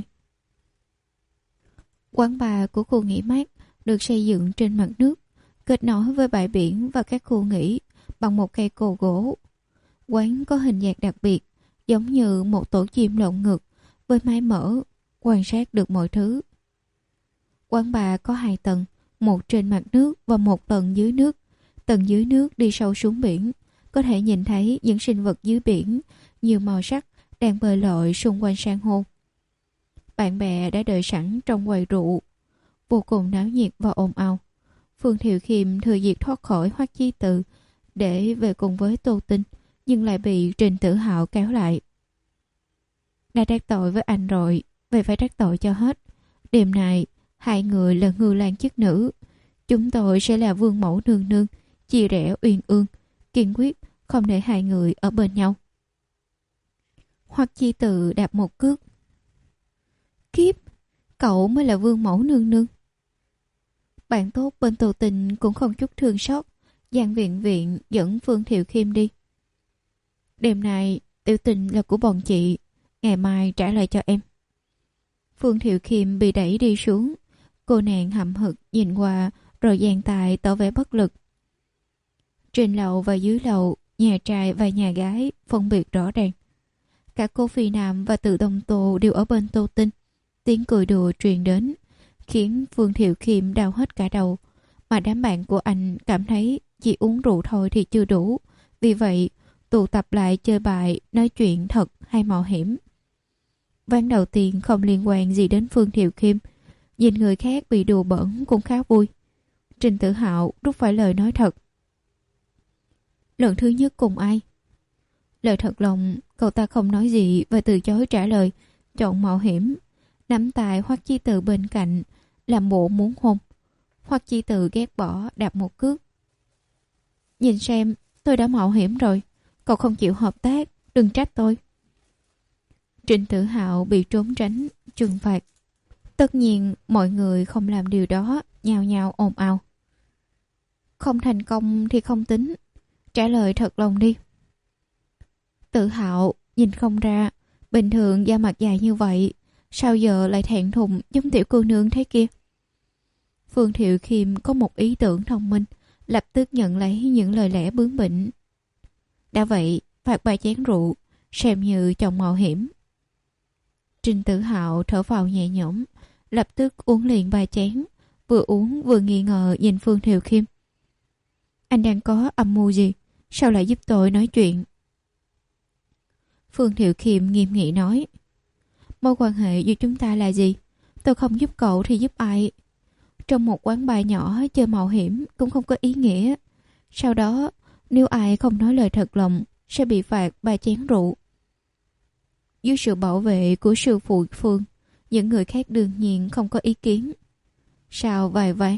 [SPEAKER 1] Quán bar của khu nghỉ mát được xây dựng trên mặt nước, kết nối với bãi biển và các khu nghỉ bằng một cây cồ gỗ. Quán có hình dạng đặc biệt, giống như một tổ chim lộn ngược với mái mở, quan sát được mọi thứ. Quán bar có 2 tầng, một trên mặt nước và một tầng dưới nước. Tầng dưới nước đi sâu xuống biển, có thể nhìn thấy những sinh vật dưới biển nhiều màu sắc đang bơi lội xung quanh san hô. Bạn bè đã đợi sẵn trong quầy rượu, vô cùng náo nhiệt và ồn ào. Phương Thiệu Khiêm thừa dịp thoát khỏi Hoắc Chi Tự để về cùng với Tô Tinh, nhưng lại bị Trình Tử Hạo kéo lại. Đã trách tội với anh rồi, vậy phải trách tội cho hết. Đêm này, hai người là Ngưu Lang chức nữ. Chúng tôi sẽ là vương mẫu nương nương, chia rẽ uyên ương, kiên quyết không để hai người ở bên nhau. Hoắc Chi Tự đạp một cước. Kiếp, cậu mới là vương mẫu nương nương. Bạn tốt bên Tô Tình cũng không chút thương xót. Giang Viện Viện dẫn Phương Thiệu Khiêm đi. Đêm nay Tiểu Tình là của bọn chị, ngày mai trả lại cho em. Phương Thiệu Khiêm bị đẩy đi xuống. Cô nàng hậm hực nhìn qua rồi giang tay tỏ vẻ bất lực. Trên lầu và dưới lầu, nhà trai và nhà gái phân biệt rõ ràng. Cả cô Phi Nam và Từ Đông Tô đều ở bên Tô Tinh. Tiếng cười đùa truyền đến, khiến Phương Thiệu Khiêm đau hết cả đầu. Mà đám bạn của anh cảm thấy chỉ uống rượu thôi thì chưa đủ. Vì vậy, tụ tập lại chơi bài, nói chuyện thật hay mạo hiểm. Ván đầu tiên không liên quan gì đến Phương Thiệu Khiêm. Nhìn người khác bị đùa bỡn cũng khá vui. Trình Tử Hạo rút phải lời nói thật. Lần thứ nhất cùng ai? Lời thật lòng, cậu ta không nói gì và từ chối trả lời, chọn mạo hiểm, nắm tay Hoắc Chí Tự bên cạnh, làm bộ muốn hôn. Hoắc Chí Tự ghét bỏ đạp một cước. Nhìn xem, tôi đã mạo hiểm rồi, cậu không chịu hợp tác, đừng trách tôi. Trịnh Tử Hạo bị trốn tránh, trừng phạt. Tất nhiên mọi người không làm điều đó, nhao nhao ồn ào. Không thành công thì không tính, trả lời thật lòng đi. Tử Hạo nhìn không ra, bình thường da mặt dài như vậy, sao giờ lại thẹn thùng giống tiểu cô nương thế kia. Phương Thiệu Khiêm có một ý tưởng thông minh, lập tức nhận lấy những lời lẽ bướng bỉnh. Đã vậy, phạt 3 chén rượu, xem như chồng mạo hiểm. Trình Tử Hạo thở phào nhẹ nhõm, lập tức uống liền 3 chén, vừa uống vừa nghi ngờ nhìn Phương Thiệu Khiêm. Anh đang có âm mưu gì? Sao lại giúp tôi nói chuyện? Phương Thiệu Khiêm nghiêm nghị nói. Mối quan hệ giữa chúng ta là gì? Tôi không giúp cậu thì giúp ai? Trong một quán bar nhỏ chơi mạo hiểm cũng không có ý nghĩa. Sau đó, nếu ai không nói lời thật lòng, sẽ bị phạt 3 chén rượu. Dưới sự bảo vệ của sư phụ Phương, những người khác đương nhiên không có ý kiến. Sau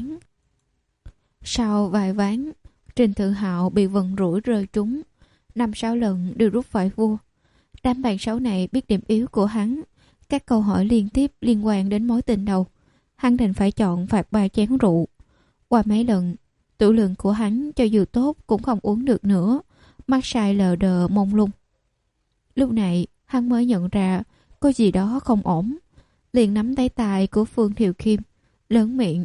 [SPEAKER 1] vài ván, Trình Tự Hạo bị vận rủi rơi trúng, 5-6 lần đều rút phải vua. Đám bạn xấu này biết điểm yếu của hắn, các câu hỏi liên tiếp liên quan đến mối tình đầu, hắn đành phải chọn phạt 3 chén rượu. Qua mấy lần, tửu lượng của hắn cho dù tốt cũng không uống được nữa, mắt sai lờ đờ mông lung. Lúc này hắn mới nhận ra có gì đó không ổn, liền nắm tay tài của Phương Thiệu Khiêm, lớn miệng.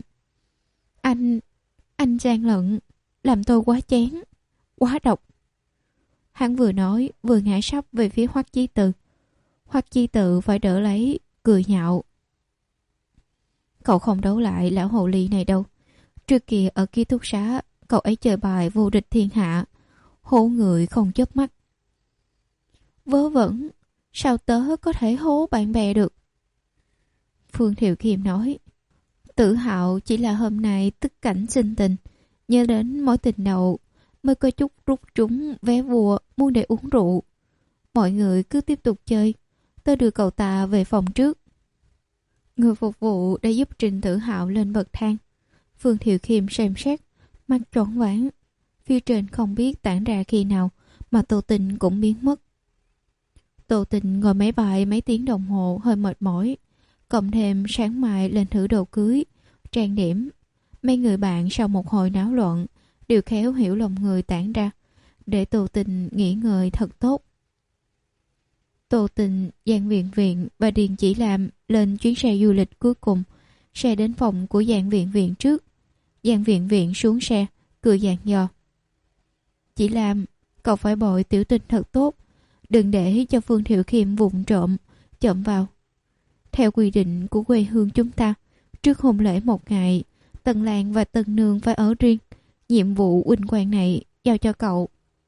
[SPEAKER 1] Anh gian lận, làm tôi quá chén, quá độc. Hắn vừa nói vừa ngã sấp về phía Hoắc Chí Tự. Hoắc Chí Tự phải đỡ lấy, cười nhạo. Cậu không đấu lại lão hồ ly này đâu. Trước kia ở ký túc xá, cậu ấy chơi bài vô địch thiên hạ, hố người không chớp mắt. Vớ vẩn, sao tớ có thể hố bạn bè được? Phương Thiệu Khiêm nói. Tử Hạo chỉ là hôm nay tức cảnh sinh tình, nhớ đến mối tình đầu mới có chút rút trúng vé vua muốn để uống rượu. Mọi người cứ tiếp tục chơi, tôi đưa cậu ta về phòng trước. Người phục vụ đã giúp Trình Tử Hạo lên bậc thang. Phương Thiệu Khiêm xem xét, mắt choáng váng. Phía trên không biết tản ra khi nào mà Tô Tình cũng biến mất. Tô Tình ngồi máy bay mấy tiếng đồng hồ hơi mệt mỏi, cộng thêm sáng mai lên thử đồ cưới, trang điểm. Mấy người bạn sau một hồi náo loạn đều khéo hiểu lòng người tản ra, để Tô Tình nghỉ ngơi thật tốt. Tô Tình, Giang Viện Viện và Điền Chỉ Làm lên chuyến xe du lịch cuối cùng. Xe đến phòng của Giang Viện Viện trước. Giang Viện Viện xuống xe, cười dặn dò. Chỉ Làm, cậu phải bồi tiểu Tình thật tốt, đừng để cho Phương Thiệu Khiêm vụng trộm chậm vào. Theo quy định của quê hương chúng ta, trước hôn lễ 1 ngày, Tân Lang và Tân Nương phải ở riêng. Nhiệm vụ huynh quang này giao cho cậu.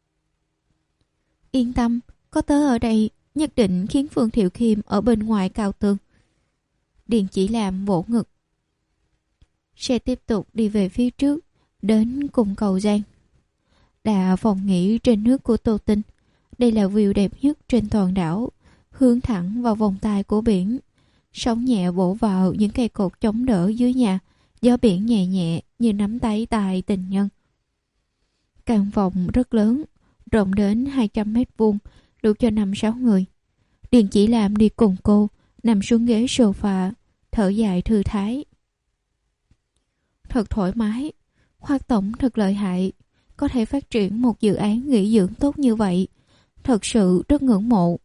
[SPEAKER 1] Yên tâm, có tớ ở đây, nhất định khiến Phương Thiệu Khiêm ở bên ngoài cao tường. Điền Chỉ Làm vỗ ngực. Xe tiếp tục đi về phía trước, đến cùng cầu Giang. Là phòng nghỉ trên nước của Tô Tinh. Đây là view đẹp nhất trên toàn đảo, hướng thẳng vào vòng tay của biển. Sóng nhẹ vỗ vào những cây cột chống đỡ dưới nhà, gió biển nhẹ nhẹ như nắm tay tài tình nhân. Căn phòng rất lớn, rộng đến 200 mét vuông, đủ cho 5-6 người. Điền Chỉ Làm đi cùng cô, nằm xuống ghế sofa, thở dài thư thái. Thật thoải mái, Hoắc tổng thật lợi hại, có thể phát triển một dự án nghỉ dưỡng tốt như vậy, thật sự rất ngưỡng mộ.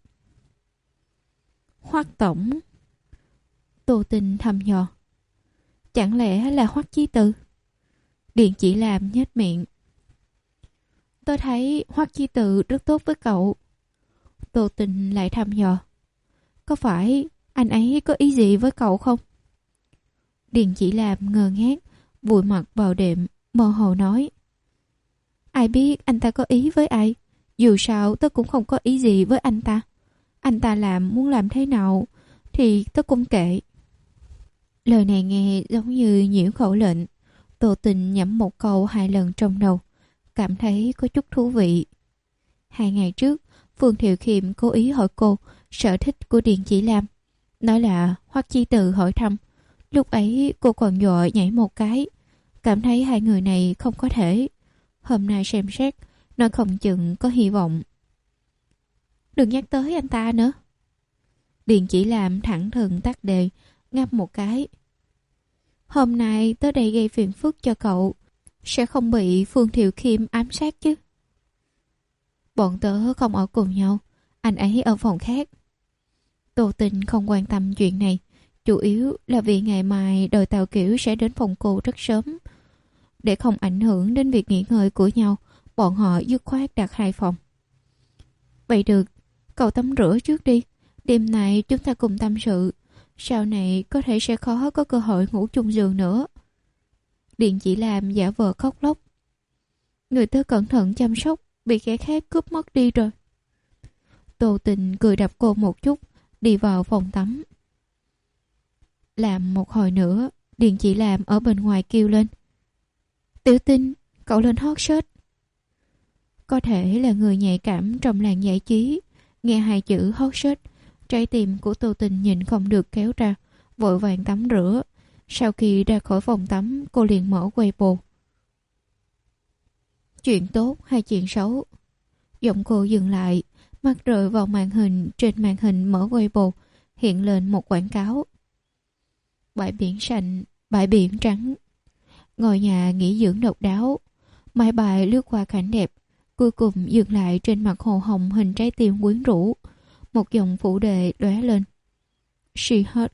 [SPEAKER 1] Hoắc tổng. Tô Tình thầm dò. Chẳng lẽ là Hoắc Chí Tự? Điền Chỉ Làm nhếch miệng. Tôi thấy Hoắc Chí Tự rất tốt với cậu. Tô Tình lại thăm dò. Có phải anh ấy có ý gì với cậu không? Điền Chỉ Làm ngơ ngác, vùi mặt vào đệm, mơ hồ nói. Ai biết anh ta có ý với ai? Dù sao tớ cũng không có ý gì với anh ta. Anh ta muốn làm thế nào thì tớ cũng kệ. Lời này nghe giống như nhiễu khẩu lệnh. Tô Tình nhẩm một câu 2 lần trong đầu, cảm thấy có chút thú vị. 2 ngày trước, Phương Thiệu Khiêm cố ý hỏi cô sở thích của Điền Chỉ Làm. Nói là Hoắc Chi Từ hỏi thăm. Lúc ấy cô còn dọa nhảy một cái, cảm thấy hai người này không có thể. Hôm nay xem xét, nói không chừng có hy vọng. Đừng nhắc tới anh ta nữa. Điền chỉ làm thẳng thừng tắt đề, ngáp một cái. Hôm nay tới đây gây phiền phức cho cậu, sẽ không bị Phương Thiệu Khiêm ám sát chứ? Bọn tớ không ở cùng nhau, anh ấy ở phòng khác. Tô Tình không quan tâm chuyện này, chủ yếu là vì ngày mai đội Tào Kiểu sẽ đến phòng cô rất sớm. Để không ảnh hưởng đến việc nghỉ ngơi của nhau, bọn họ dứt khoát đặt 2 phòng. Vậy được, cậu tắm rửa trước đi, đêm nay chúng ta cùng tâm sự, sau này có thể sẽ khó có cơ hội ngủ chung giường nữa. Điền chỉ làm giả vờ khóc lóc. Người tớ cẩn thận chăm sóc, bị kẻ khác cướp mất đi rồi. Tô Tình cười đập cô một chút, đi vào phòng tắm. Làm một hồi nữa, Điền chỉ làm ở bên ngoài kêu lên. Tiểu Tinh, cậu lên hot search. Có thể là người nhạy cảm trong làng giải trí, nghe 2 chữ hot search, trái tim của Tô Tình nhìn không được kéo ra, vội vàng tắm rửa. Sau khi ra khỏi phòng tắm, cô liền mở Weibo. Chuyện tốt hay chuyện xấu? Giọng cô dừng lại, mắt rơi vào màn hình. Trên màn hình mở Weibo hiện lên một quảng cáo. Bãi biển xanh, bãi biển trắng, ngôi nhà nghỉ dưỡng độc đáo. Máy bay lướt qua cảnh đẹp, cuối cùng dừng lại trên mặt hồ hồng hình trái tim quyến rũ. Một dòng phụ đề lóe lên. She Hurt.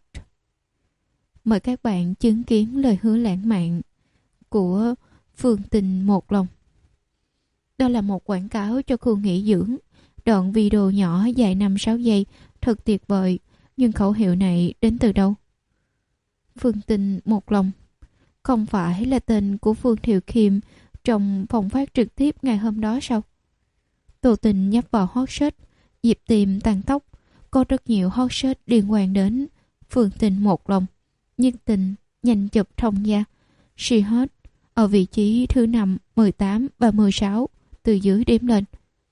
[SPEAKER 1] Mời các bạn chứng kiến lời hứa lãng mạn của Phương Tình một lòng. Đó là một quảng cáo cho khu nghỉ dưỡng. Đoạn video nhỏ dài 5-6 giây, thật tuyệt vời. Nhưng khẩu hiệu này đến từ đâu? Phương Tình một lòng không phải là tên của Phương Thiệu Khiêm trong phòng phát trực tiếp ngày hôm đó sao? Tô Tình nhấp vào hot search, nhịp tim tăng tốc. Có rất nhiều hot search liên quan đến Phương Tình một lòng. Nhiệt tình, nhanh chụp thông gia, She Hurt ở vị trí thứ 5, 18 và 16, từ dưới đếm lên.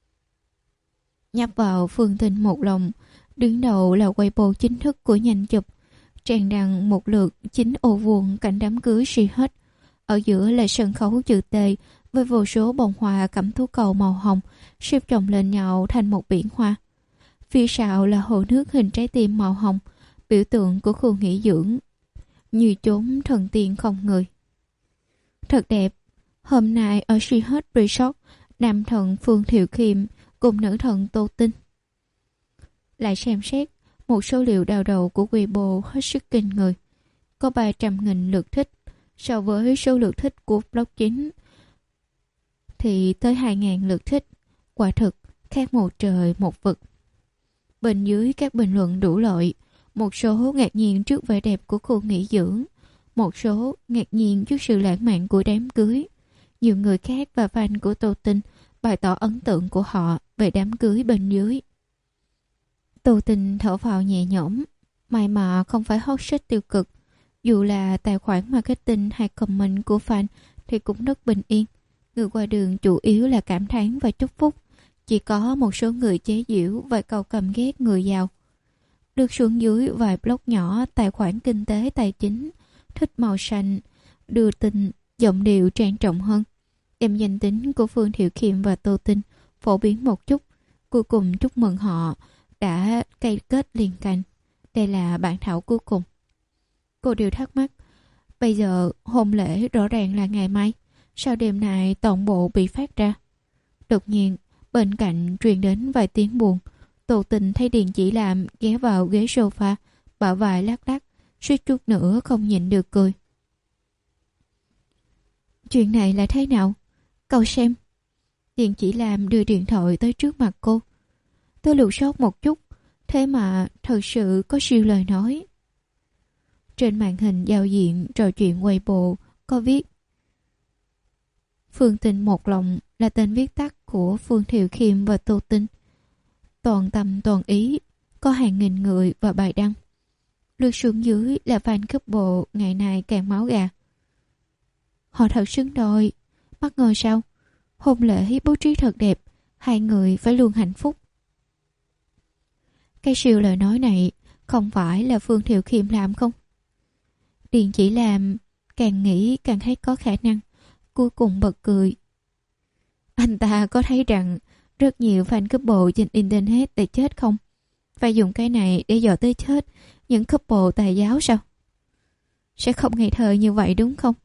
[SPEAKER 1] Nhấp vào Phương Tình một lòng, đứng đầu là Weibo chính thức của nhanh chụp. Trang đăng một lượt 9 ô vuông cảnh đám cưới She Hurt. Ở giữa là sân khấu chữ T với vô số bông hoa cẩm tú cầu màu hồng xếp chồng lên nhau thành một biển hoa. Phía sau là hồ nước hình trái tim màu hồng, biểu tượng của khu nghỉ dưỡng, như chốn thần tiên không người. Thật đẹp. Hôm nay ở She Hurt Resort, nam thần Phương Thiệu Khiêm cùng nữ thần Tô Tinh. Lại xem xét một số liệu đào đầu của Weibo hết sức kinh người. Có 300.000 lượt thích, so với số lượt thích của blog chính thì tới 2.000 lượt thích. Quả thực khác một trời một vực. Bên dưới các bình luận đủ loại, một số ngạc nhiên trước vẻ đẹp của khu nghỉ dưỡng, một số ngạc nhiên trước sự lãng mạn của đám cưới. Nhiều người khác và fan của Tô Tinh bày tỏ ấn tượng của họ về đám cưới bên dưới. Tô Tinh thở phào nhẹ nhõm, may mà không phải hot search tiêu cực. Dù là tài khoản marketing hay comment của fan thì cũng rất bình yên. Người qua đường chủ yếu là cảm thán và chúc phúc. Chỉ có một số người chế giễu và câu căm ghét người giàu. Được xuống dưới vài blog nhỏ tài khoản kinh tế tài chính, thích màu xanh, đưa tin, giọng điệu trang trọng hơn. Đem danh tính của Phương Thiệu Khiêm và Tô Tinh phổ biến một chút. Cuối cùng chúc mừng họ đã cây kết liền cành. Đây là bản thảo cuối cùng. Cô đều thắc mắc, bây giờ hôn lễ rõ ràng là ngày mai, sao đêm nay toàn bộ bị phát ra? Đột nhiên bên cạnh truyền đến vài tiếng buồn. Tô Tình thấy Điền chỉ làm ghé vào ghế sofa, bả vai lắc lắc, suýt chút nữa không nhịn được cười. Chuyện này là thế nào? Cậu xem. Điền chỉ làm đưa điện thoại tới trước mặt cô. Tôi lục sốt một chút, thế mà thật sự có siêu lời nói. Trên màn hình giao diện trò chuyện Weibo có viết Phương Tình một lòng là tên viết tắt của Phương Thiệu Khiêm và Tô Tinh. Toàn tâm toàn ý, có hàng nghìn người và bài đăng. Lượt xuống dưới là fan couple ngày nay càng máu gà. Họ thật xứng đôi, bất ngờ sao? Hôn lễ bố trí thật đẹp, hai người phải luôn hạnh phúc. Cái siêu lời nói này Không phải là Phương Thiệu Khiêm làm không? Điền Chỉ Làm càng nghĩ càng thấy có khả năng, cuối cùng bật cười. Anh ta có thấy rằng rất nhiều fan couple trên internet để chết không? Phải dùng cái này để dọa tới chết những couple tà giáo sao? Sẽ không ngây thơ như vậy đúng không?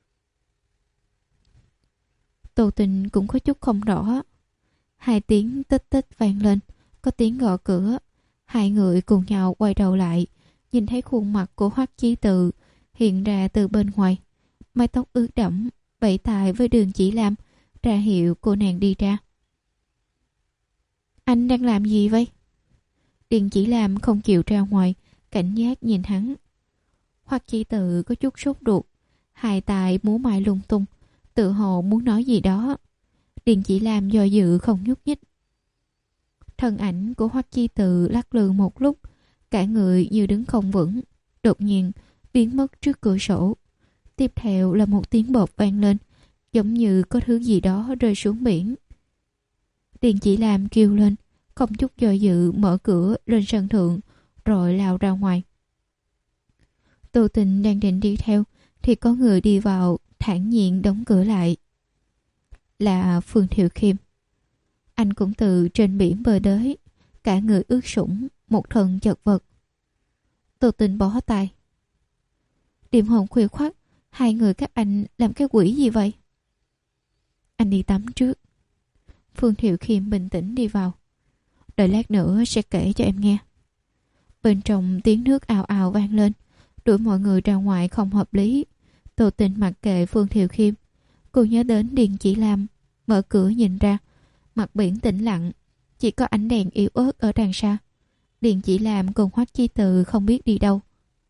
[SPEAKER 1] Tô Tình cũng có chút không rõ. 2 tiếng tích tích vang lên, có tiếng gõ cửa. 2 người cùng nhau quay đầu lại, nhìn thấy khuôn mặt của Hoắc Chí Từ hiện ra từ bên ngoài. Mái tóc ướt đẫm, vẫy tay với Đường Chỉ Lam, ra hiệu cô nàng đi ra. Anh đang làm gì vậy? Đường Chỉ Lam không chịu ra ngoài, cảnh giác nhìn hắn. Hoắc Chí Từ có chút sốt ruột, 2 tay múa may lung tung, tự hồ muốn nói gì đó. Điền Chỉ Lam do dự không nhúc nhích. Thân ảnh của Hoắc Chí Từ lắc lư một lúc, cả người như đứng không vững, đột nhiên biến mất trước cửa sổ. Tiếp theo là một tiếng bột vang lên, giống như có thứ gì đó rơi xuống biển. Điền Chỉ Lam kêu lên, không chút do dự mở cửa lên sân thượng, rồi lao ra ngoài. Tô Tình đang định đi theo, thì có người đi vào, thản nhiên đóng cửa lại. Là Phương Thiệu Khiêm. Anh cũng từ trên biển bơi tới, cả người ướt sũng, một thân chật vật. Tô Tình bó tay. Đêm hôm khuya khoắt, 2 người các anh làm cái quỷ gì vậy? Anh đi tắm trước. Phương Thiệu Khiêm bình tĩnh đi vào. Đợi lát nữa sẽ kể cho em nghe. Bên trong tiếng nước ào ào vang lên, đuổi mọi người ra ngoài không hợp lý. Tô Tình mặc kệ Phương Thiệu Khiêm. Cô nhớ đến Điền Chỉ Lam, mở cửa nhìn ra, mặt biển tĩnh lặng, chỉ có ánh đèn yếu ớt ở đằng xa. Điền Chỉ Lam cùng Hoắc Chí Từ không biết đi đâu.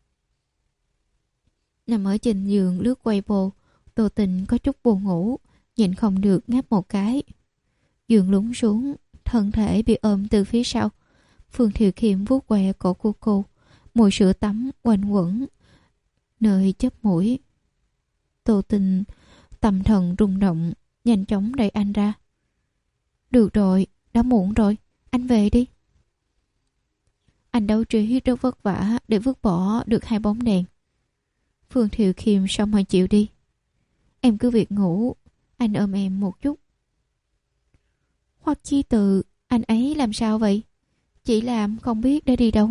[SPEAKER 1] Nằm ở trên giường lướt Weibo, Tô Tình có chút buồn ngủ, nhịn không được ngáp một cái. Giường lún xuống, thân thể bị ôm từ phía sau. Phương Thiệu Khiêm vuốt ve cổ của cô, mùi sữa tắm quanh quẩn nơi chớp mũi. Tô Tình tâm thần rung động, nhanh chóng đẩy anh ra. Được rồi, đã muộn rồi, anh về đi. Anh đấu trí rất vất vả để vứt bỏ được 2 bóng đèn. Phương Thiệu Khiêm xong mà chịu đi. Em cứ việc ngủ, anh ôm em một chút. Hoắc Chí Từ, anh ấy làm sao vậy? Chỉ làm không biết đã đi đâu.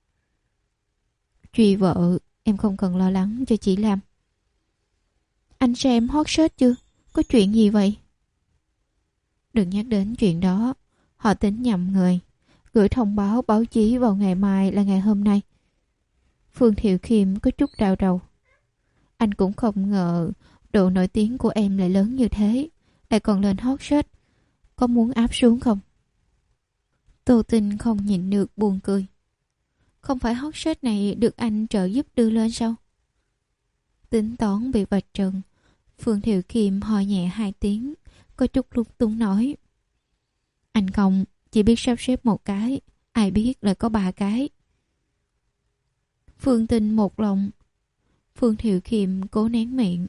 [SPEAKER 1] Truy vợ, em không cần lo lắng cho Chỉ Lam. Anh xem hot search chưa? Có chuyện gì vậy? Đừng nhắc đến chuyện đó. Họ tính nhầm người, gửi thông báo báo chí vào ngày mai là ngày hôm nay. Phương Thiệu Khiêm có chút đau đầu. Anh cũng không ngờ độ nổi tiếng của em lại lớn như thế, lại còn lên hot search. Có muốn áp xuống không? Tô Tình không nhịn được buồn cười. Không phải hot search này được anh trợ giúp đưa lên sao? Tính toán bị vạch trần, Phương Thiệu Khiêm ho nhẹ 2 tiếng, có chút lung tung nói. Anh không, chỉ biết sắp xếp một cái, ai biết lại có 3 cái. Phương Tình một lòng. Phương Thiệu Khiêm cố nén miệng.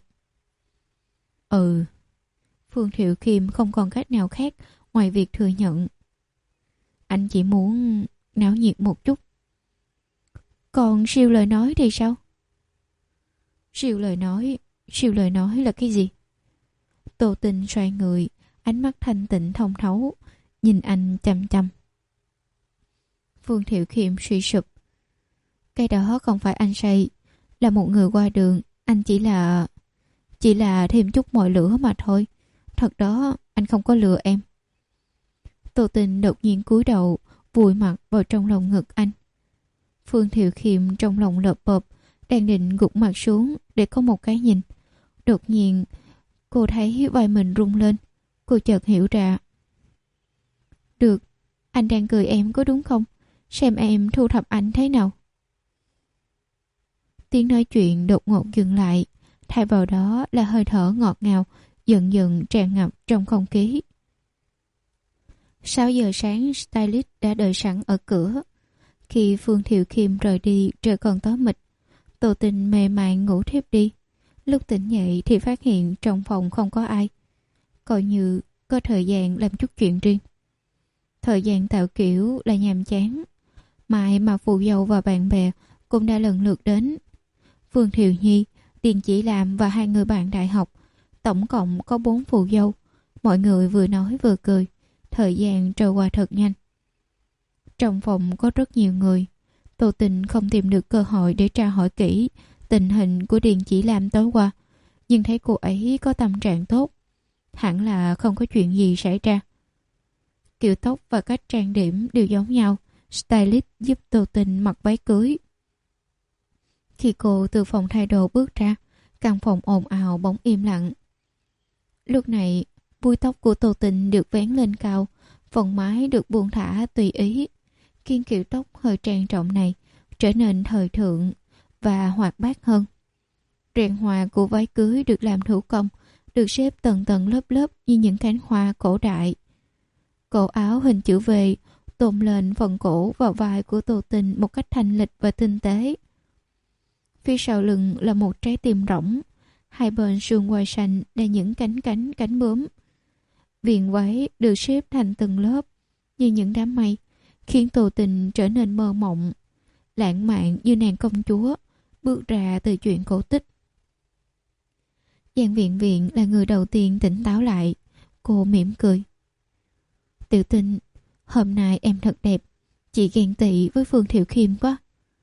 [SPEAKER 1] Phương Thiệu Khiêm không còn cách nào khác ngoài việc thừa nhận. Anh chỉ muốn náo nhiệt một chút. Còn siêu lời nói thì sao? Siêu lời nói là cái gì? Tô Tình xoay người, ánh mắt thanh tịnh thông thấu, nhìn anh chăm chăm. Phương Thiệu Khiêm suy sụp. Cái đó không phải anh say, là một người qua đường, anh chỉ là thêm chút mồi lửa mà thôi. Thật đó, anh không có lừa em. Tô Tình đột nhiên cúi đầu, vùi mặt vào trong lòng ngực anh. Phương Thiệu Khiêm trong lòng lợp bợp, đang định gục mặt xuống để có một cái nhìn. Đột nhiên, cô thấy vai mình rung lên. Cô chợt hiểu ra. Được, anh đang cười em có đúng không? Xem em thu thập anh thế nào. Tiếng nói chuyện đột ngột dừng lại, thay vào đó là hơi thở ngọt ngào, dần dần tràn ngập trong không khí. 6 giờ sáng, stylist đã đợi sẵn ở cửa. Khi Phương Thiệu Khiêm rời đi, trời còn tối mịt. Tô Tình mê man ngủ thiếp đi. Lúc tỉnh dậy thì phát hiện trong phòng không có ai. Coi như có thời gian làm chút chuyện riêng. Thời gian tạo kiểu là nhàm chán. Mai mà phù dâu và bạn bè cũng đã lần lượt đến. Phương Thiều Nhi, Điền Chỉ Làm và hai người bạn đại học, tổng cộng có 4 phù dâu. Mọi người vừa nói vừa cười. Thời gian trôi qua thật nhanh. Trong phòng có rất nhiều người. Tô Tình không tìm được cơ hội để tra hỏi kỹ tình hình của Điền Chỉ Làm tối qua, nhưng thấy cô ấy có tâm trạng tốt, hẳn là không có chuyện gì xảy ra. Kiểu tóc và cách trang điểm đều giống nhau. Stylist giúp Tô Tình mặc váy cưới. Khi cô từ phòng thay đồ bước ra, căn phòng ồn ào bỗng im lặng. Lúc này, búi tóc của Tô Tình được vén lên cao, phần mái được buông thả tùy ý, khiến kiểu tóc hơi trang trọng này trở nên thời thượng và hoạt bát hơn. Rèn hoa của váy cưới được làm thủ công, được xếp tầng tầng lớp lớp như những cánh hoa cổ đại. Cổ áo hình chữ V tôn lên phần cổ và vai của Tô Tình một cách thanh lịch và tinh tế. Phía sau lưng là một trái tim rỗng, hai bên sườn quai xanh là những cánh bướm. Viền váy được xếp thành từng lớp như những đám mây, khiến Tô Tình trở nên mơ mộng, lãng mạn như nàng công chúa bước ra từ chuyện cổ tích. Giang Viện Viện là người đầu tiên tỉnh táo lại. Cô mỉm cười. Tiểu Tình, hôm nay em thật đẹp. Chị ghen tị với Phương Thiệu Khiêm quá.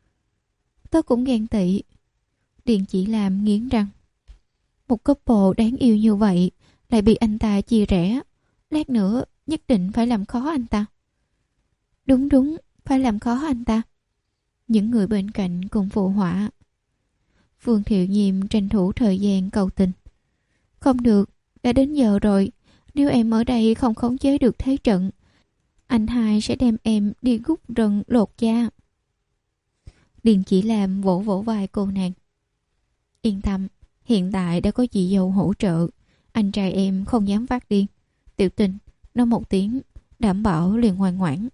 [SPEAKER 1] Tớ cũng ghen tị. Điền Chỉ Làm nghiến răng. Một couple đáng yêu như vậy lại bị anh ta chia rẽ. Lát nữa nhất định phải làm khó anh ta. Đúng, phải làm khó anh ta. Những người bên cạnh cùng phụ họa. Phương Thiệu Nhiêm tranh thủ thời gian cầu tình. Không được, đã đến giờ rồi. Nếu em ở đây không khống chế được thế trận, anh hai sẽ đem em đi gút rần lột da. Điền Chỉ Làm vỗ vỗ vai cô nàng. Yên tâm, hiện tại đã có chị dâu hỗ trợ. Anh trai em không dám phát điên. Tiểu Tình, nói một tiếng, đảm bảo liền ngoan ngoãn.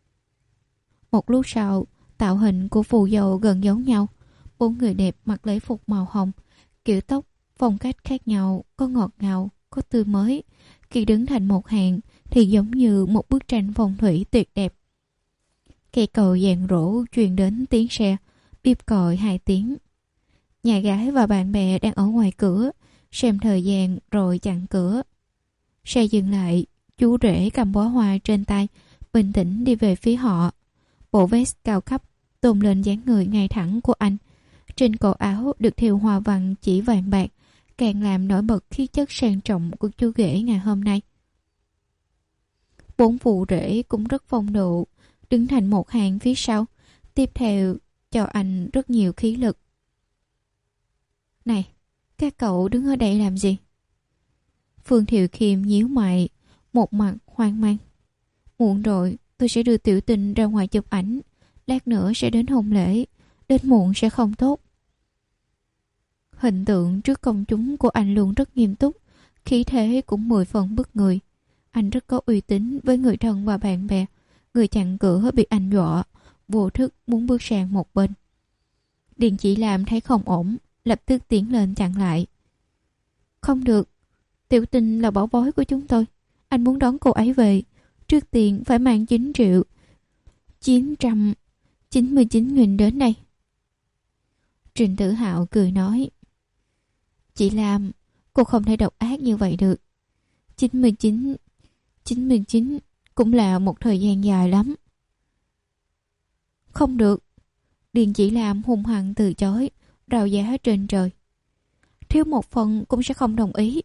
[SPEAKER 1] Một lúc sau, tạo hình của phù dâu gần giống nhau. 4 người đẹp mặc lễ phục màu hồng, kiểu tóc, phong cách khác nhau, có ngọt ngào, có tươi mới. Khi đứng thành một hàng thì giống như một bức tranh phong thủy tuyệt đẹp. Cây cầu dàn rỗ truyền đến tiếng xe, bíp còi 2 tiếng. Nhà gái và bạn bè đang ở ngoài cửa, xem thời gian rồi chặn cửa. Xe dừng lại, chú rể cầm bó hoa trên tay, bình tĩnh đi về phía họ. Bộ vest cao cấp tôn lên dáng người ngay thẳng của anh. Trên cổ áo được thêu hoa văn chỉ vàng bạc, càng làm nổi bật khí chất sang trọng của chú rể ngày hôm nay. 4 phụ rể cũng rất phong độ, đứng thành một hàng phía sau, tiếp theo cho anh rất nhiều khí lực. Này, các cậu đứng ở đây làm gì? Phương Thiệu Khiêm nhíu mày, một mặt hoang mang. Muộn rồi, tôi sẽ đưa Tiểu Tình ra ngoài chụp ảnh. Lát nữa sẽ đến hôn lễ, đến muộn sẽ không tốt. Hình tượng trước công chúng của anh luôn rất nghiêm túc, khí thế cũng 10 phần bức người. Anh rất có uy tín với người thân và bạn bè. Người chặn cửa bị anh dọa, vô thức muốn bước sang một bên. Điền Chỉ Làm thấy không ổn, lập tức tiến lên chặn lại. Không được, Tiểu Tình là bảo bối của chúng tôi. Anh muốn đón cô ấy về, trước tiên phải mang 9 triệu 999 nghìn đến đây. Trình Tử Hạo cười nói. Chị Làm, cô không thể độc ác như vậy được. 99 cũng là một thời gian dài lắm. Không được. Điền Chỉ Làm hung hăng từ chối, rao giá trên trời. Thiếu một phần cũng sẽ không đồng ý.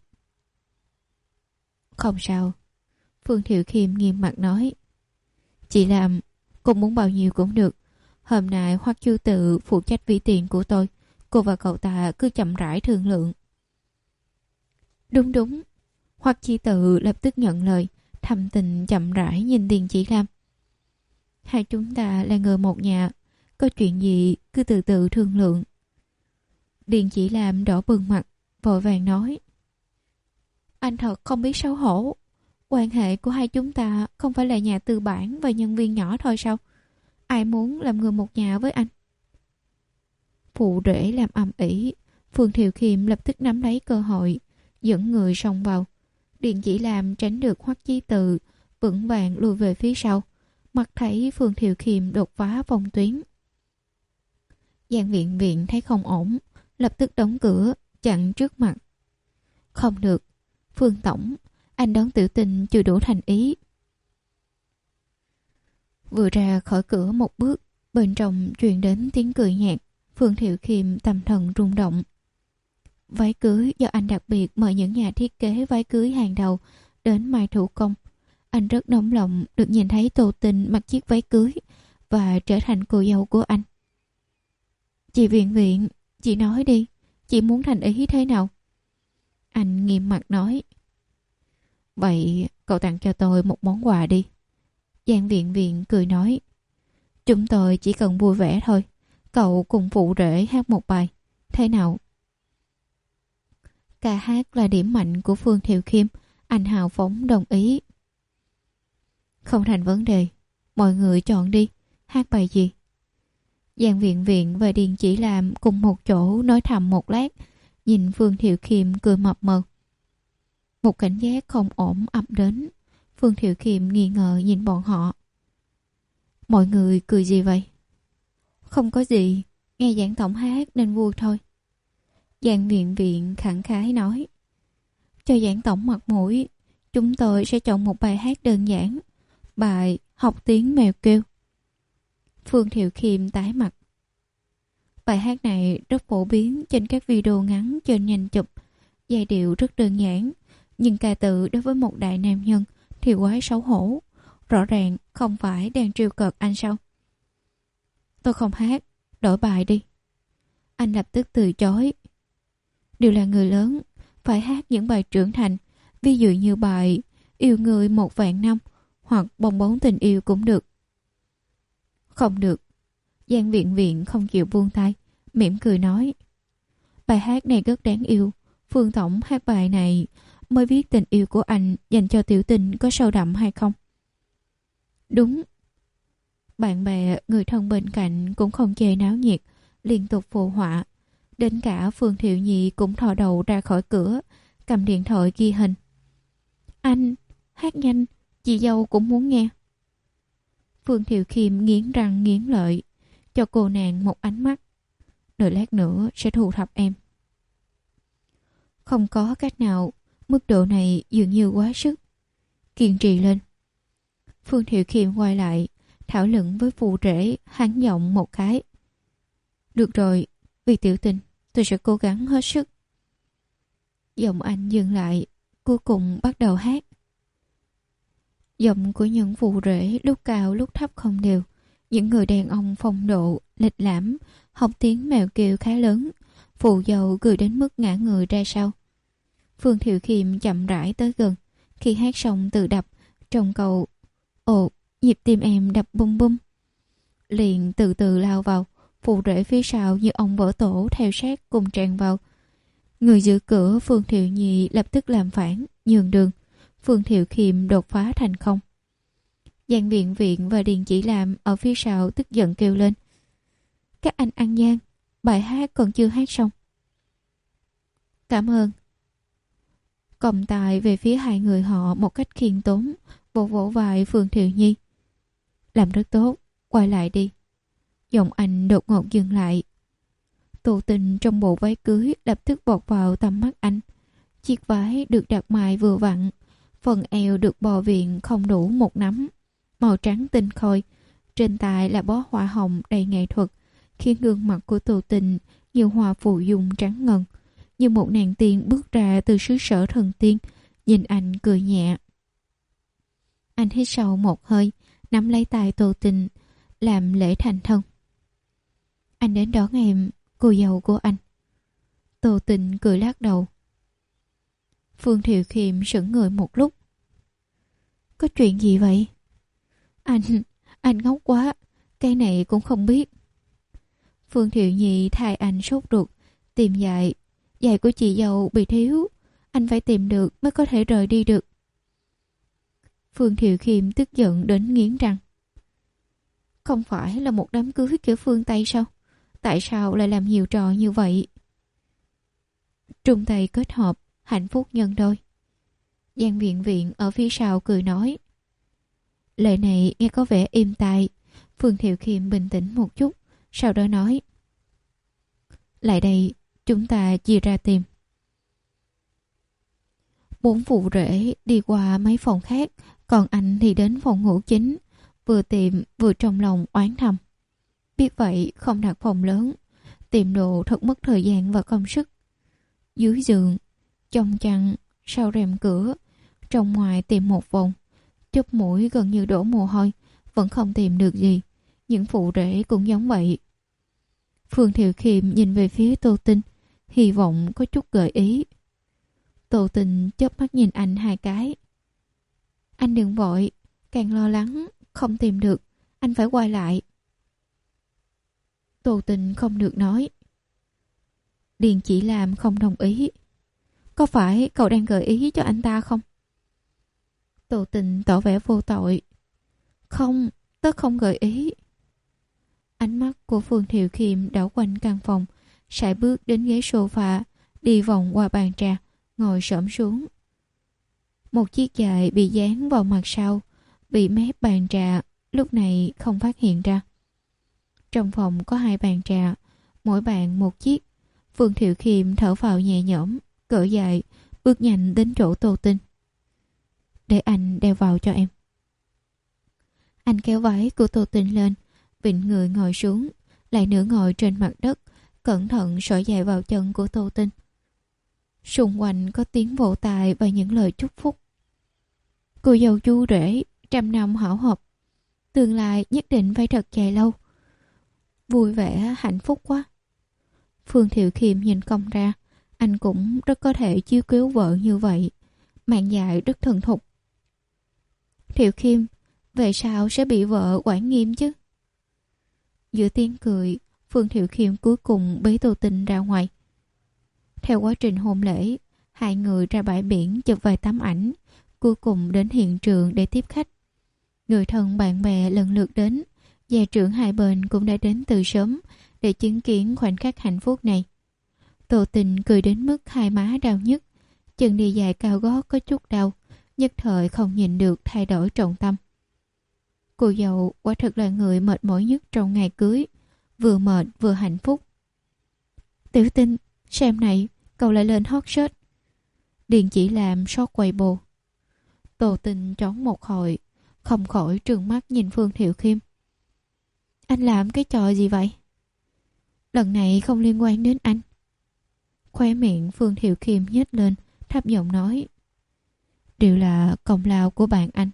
[SPEAKER 1] Không sao. Phương Thiệu Khiêm nghiêm mặt nói. Chị Làm, cô muốn bao nhiêu cũng được. Hôm nay Hoắc Chu Tự phụ trách ví tiền của tôi. Cô và cậu ta cứ chậm rãi thương lượng. Đúng. Hoắc Chi Tự lập tức nhận lời, thầm tình chậm rãi nhìn Điền Chỉ Làm. Hai chúng ta là người một nhà, có chuyện gì cứ từ từ thương lượng. Điền Chỉ Làm đỏ bừng mặt, vội vàng nói. Anh thật không biết xấu hổ. Quan hệ của hai chúng ta không phải là nhà tư bản và nhân viên nhỏ thôi sao? Ai muốn làm người một nhà với anh? Phụ rể làm ầm ĩ. Phương Thiệu Khiêm lập tức nắm lấy cơ hội, dẫn người xông vào. Điền Chỉ Làm tránh được Hoắc Chí Từ, vững vàng lùi về phía sau. Mắt thấy Phương Thiệu Khiêm đột phá phong tuyến. Giang Viện Viện thấy không ổn, lập tức đóng cửa, chặn trước mặt. Không được, Phương Tổng, anh đón tiểu tình chưa đủ thành ý. Vừa ra khỏi cửa một bước, bên trong truyền đến tiếng cười nhạt. Phương Thiệu Khiêm tâm thần rung động. Váy cưới do anh đặc biệt mời những nhà thiết kế váy cưới hàng đầu đến may thủ công. Anh rất nóng lòng được nhìn thấy Tô Tình mặc chiếc váy cưới và trở thành cô dâu của anh. Chị Viện Viện, chị nói đi, chị muốn thành ý thế nào? Anh nghiêm mặt nói. Vậy cậu tặng cho tôi một món quà đi. Giang Viện Viện cười nói. Chúng tôi chỉ cần vui vẻ thôi. Cậu cùng phụ rể hát một bài. Thế nào? Ca hát là điểm mạnh của Phương Thiệu Khiêm. Anh hào phóng đồng ý. Không thành vấn đề. Mọi người chọn đi. Hát bài gì? Giang Viện Viện và Điền Chỉ Làm cùng một chỗ nói thầm một lát. Nhìn Phương Thiệu Khiêm cười mập mờ. Một cảnh giác không ổn ập đến. Phương Thiệu Khiêm nghi ngờ nhìn bọn họ. Mọi người cười gì vậy? Không có gì, nghe Giảng Tổng hát nên vui thôi. Giang Viện Viện khẳng khái nói. Cho Giảng Tổng mặt mũi, chúng tôi sẽ chọn một bài hát đơn giản. Bài Học Tiếng Mèo Kêu. Phương Thiệu Khiêm tái mặt. Bài hát này rất phổ biến trên các video ngắn trên nhanh chụp. Giai điệu rất đơn giản, nhưng ca từ đối với một đại nam nhân thì quá xấu hổ. Rõ ràng không phải đang trêu cợt anh sao? Tôi không hát, đổi bài đi. Anh lập tức từ chối. Đều là người lớn, phải hát những bài trưởng thành. Ví dụ như bài Yêu Người 1.000 năm hoặc Bong Bóng Tình Yêu cũng được. Không được. Giang Viện Viện không chịu buông tay, mỉm cười nói. Bài hát này rất đáng yêu. Phương Tổng hát bài này mới biết tình yêu của anh dành cho tiểu tình có sâu đậm hay không. Đúng. Bạn bè, người thân bên cạnh cũng không chê náo nhiệt, liên tục phụ họa. Đến cả Phương Thiệu Nhị cũng thò đầu ra khỏi cửa, cầm điện thoại ghi hình. Anh, hát nhanh, chị dâu cũng muốn nghe. Phương Thiệu Khiêm nghiến răng nghiến lợi, cho cô nàng một ánh mắt. Đợi lát nữa sẽ thu thập em. Không có cách nào, mức độ này dường như quá sức. Kiên trì lên. Phương Thiệu Khiêm quay lại, thảo luận với phụ rể, hắn giọng một cái. Được rồi, vì tiểu tình, tôi sẽ cố gắng hết sức. Giọng anh dừng lại, cuối cùng bắt đầu hát. Giọng của những phụ rể lúc cao lúc thấp không đều. Những người đàn ông phong độ, lịch lãm, học tiếng mèo kêu khá lớn. Phụ dâu cười đến mức ngã người ra sau. Phương Thiệu Khiêm chậm rãi tới gần. Khi hát xong tự đập, trong câu ồ, nhịp tim em đập bum bum. Liền từ từ lao vào. Phụ rể phía sau như ông vỡ tổ theo sát cùng tràn vào. Người giữ cửa Phương Thiệu Nhị lập tức làm phản, nhường đường. Phương Thiệu Khiêm đột phá thành công. Giang Viện Viện và Điền Chỉ Làm ở phía sau tức giận kêu lên. Các anh ăn gian, bài hát còn chưa hát xong. Cảm ơn. Cầm tài về phía hai người họ một cách khiêm tốn, vỗ vỗ vai Phương Thiệu Nhi. Làm rất tốt, quay lại đi. Giọng anh đột ngột dừng lại. Tô Tình trong bộ váy cưới lập tức vọt vào tầm mắt anh. Chiếc váy được đặt mài vừa vặn, phần eo được bò viện không đủ một nắm, màu trắng tinh khôi, trên tay là bó hoa hồng đầy nghệ thuật, khiến gương mặt của Tô Tình như hoa phù dung trắng ngần, như một nàng tiên bước ra từ xứ sở thần tiên. Nhìn anh cười nhẹ. Anh hít sâu một hơi, nắm lấy tay Tô Tình, làm lễ thành thân. Anh đến đón em, cô dâu của anh. Tô Tình cười lắc đầu. Phương Thiệu Khiêm sững người một lúc. Có chuyện gì vậy? Anh ngốc quá, cái này cũng không biết. Phương Thiệu Nhị thay anh sốt ruột, tìm giày. Giày của chị dâu bị thiếu, anh phải tìm được mới có thể rời đi được. Phương Thiệu Khiêm tức giận đến nghiến răng. Không phải là một đám cưới kiểu phương Tây sao? Tại sao lại làm nhiều trò như vậy? Trung Tây kết hợp, hạnh phúc nhân đôi. Giang Viện Viện ở phía sau cười nói. Lời này nghe có vẻ êm tai. Phương Thiệu Khiêm bình tĩnh một chút, sau đó nói: lại đây, chúng ta chia ra tìm. 4 phụ rể đi qua mấy phòng khác, còn anh thì đến phòng ngủ chính, vừa tìm vừa trong lòng oán thầm. Biết vậy không đặt phòng lớn, tìm đồ thật mất thời gian và công sức. Dưới giường, trong chăn, sau rèm cửa, trong ngoài tìm một vòng, chóp mũi gần như đổ mồ hôi, vẫn không tìm được gì. Những phụ rể cũng giống vậy. Phương Thiệu Khiêm nhìn về phía Tô Tinh, hy vọng có chút gợi ý. Tô Tinh chớp mắt nhìn anh 2 cái. Anh đừng vội, càng lo lắng không tìm được, anh phải quay lại. Tô Tinh không được nói. Điền Chỉ Làm không đồng ý. Có phải cậu đang gợi ý cho anh ta không? Tô Tinh tỏ vẻ vô tội. Không, tớ không gợi ý. Ánh mắt của Phương Thiệu Khiêm đảo quanh căn phòng, sải bước đến ghế sofa, đi vòng qua bàn trà, ngồi xổm xuống. Một chiếc chày bị dán vào mặt sau, bị mép bàn trà, lúc này không phát hiện ra. Trong phòng có 2 bàn trà, mỗi bàn một chiếc. Phương Thiệu Khiêm thở phào nhẹ nhõm, cởi giày, bước nhanh đến chỗ Tô Tinh. Để anh đeo vào cho em. Anh kéo váy của Tô Tinh lên, vịn người ngồi xuống, lại nửa ngồi trên mặt đất, cẩn thận xỏ giày vào chân của Tô Tinh. Xung quanh có tiếng vỗ tay và những lời chúc phúc. Cô dâu chú rể, 100 năm hảo hợp, tương lai nhất định phải thật dài lâu. Vui vẻ, hạnh phúc quá. Phương Thiệu Khiêm nhìn công ra, anh cũng rất có thể chiếu cứu vợ như vậy, mạng dài rất thuần thục. Thiệu Khiêm, về sau sẽ bị vợ quản nghiêm chứ? Giữa tiếng cười, Phương Thiệu Khiêm cuối cùng bế Tô Tinh ra ngoài. Theo quá trình hôn lễ, 2 người ra bãi biển chụp vài tấm ảnh, cuối cùng đến hiện trường để tiếp khách. Người thân bạn bè lần lượt đến, gia trưởng 2 bên cũng đã đến từ sớm để chứng kiến khoảnh khắc hạnh phúc này. Tô Tinh cười đến mức 2 má đau nhức, chân đi giày cao gót có chút đau, nhất thời không nhìn được thay đổi trọng tâm. Cô dâu quả thật là người mệt mỏi nhất trong ngày cưới, vừa mệt vừa hạnh phúc. Tiểu Tinh, xem này, cậu lại lên hot search. Điền Chỉ Làm sót quầy bồ. Tô Tinh trốn một hồi, không khỏi trừng mắt nhìn Phương Thiệu Khiêm. Anh làm cái trò gì vậy? Lần này không liên quan đến anh. Khóe miệng Phương Thiệu Khiêm nhếch lên, thấp giọng nói. Đều là công lao của bạn anh.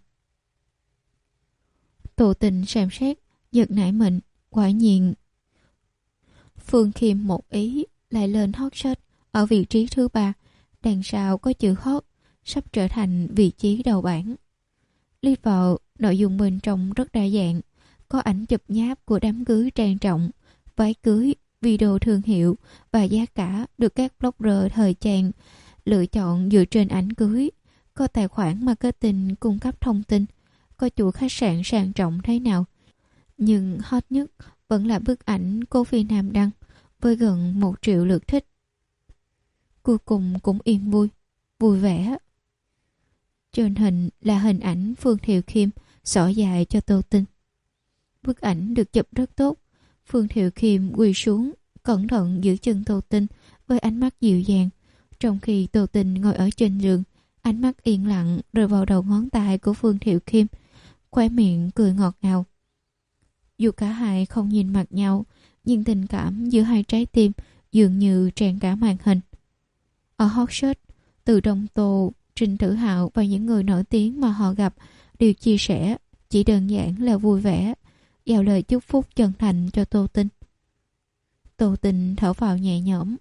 [SPEAKER 1] Tô Tinh xem xét, giật nảy mình, quả nhiên. Phương Khiêm một ý lại lên hot search ở vị trí thứ 3, đằng sau có chữ hot, sắp trở thành vị trí đầu bảng. Liếc vào, nội dung bên trong rất đa dạng, có ảnh chụp nháp của đám cưới trang trọng, váy cưới, video thương hiệu và giá cả được các blogger thời trang lựa chọn dựa trên ảnh cưới. Có tài khoản marketing cung cấp thông tin, có chủ khách sạn sang trọng thế nào. Nhưng hot nhất vẫn là bức ảnh cô Phi Nam đăng với gần 1 triệu lượt thích. Cuối cùng cũng yên vui, vui vẻ. Trên hình là hình ảnh Phương Thiệu Khiêm xỏ dài cho Tô Tinh. Bức ảnh được chụp rất tốt. Phương Thiệu Khiêm quỳ xuống, cẩn thận giữ chân Tô Tinh với ánh mắt dịu dàng, trong khi Tô Tinh ngồi ở trên giường, ánh mắt yên lặng rơi vào đầu ngón tay của Phương Thiệu Khiêm, khóe miệng cười ngọt ngào. Dù cả hai không nhìn mặt nhau, nhưng tình cảm giữa 2 trái tim dường như tràn cả màn hình. Ở hot search, Từ Đông Tô, Trình Tử Hạo và những người nổi tiếng mà họ gặp đều chia sẻ chỉ đơn giản là vui vẻ, gieo lời chúc phúc chân thành cho Tô Tinh. Tô Tinh thở vào nhẹ nhõm.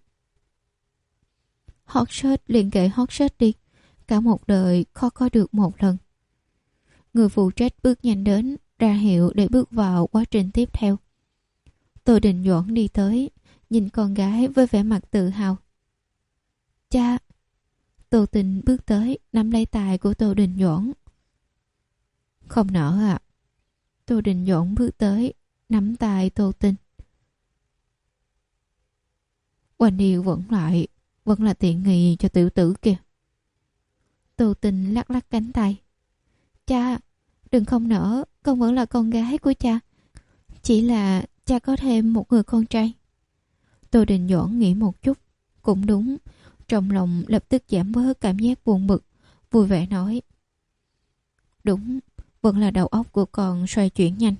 [SPEAKER 1] Hot search liền kệ hot search đi, cả một đời khó có được một lần. Người phụ trách bước nhanh đến, ra hiệu để bước vào quá trình tiếp theo. Tô Đình Doãn đi tới, nhìn con gái với vẻ mặt tự hào. Cha! Tô Tinh bước tới, nắm lấy tay của Tô Đình Doãn. Không nỡ à? Tô Đình Doãn bước tới, nắm tay Tô Tinh. Quanh điều vẫn là tiện nghi cho tiểu tử kìa. Tô Tinh lắc lắc cánh tay. Cha, Đừng không nỡ, con vẫn là con gái của cha. Chỉ là cha có thêm một người con trai. Tô Đình Doãn nghĩ một chút. Cũng đúng. Trong lòng lập tức giảm bớt cảm giác buồn bực, vui vẻ nói. Đúng, vẫn là đầu óc của con xoay chuyển nhanh.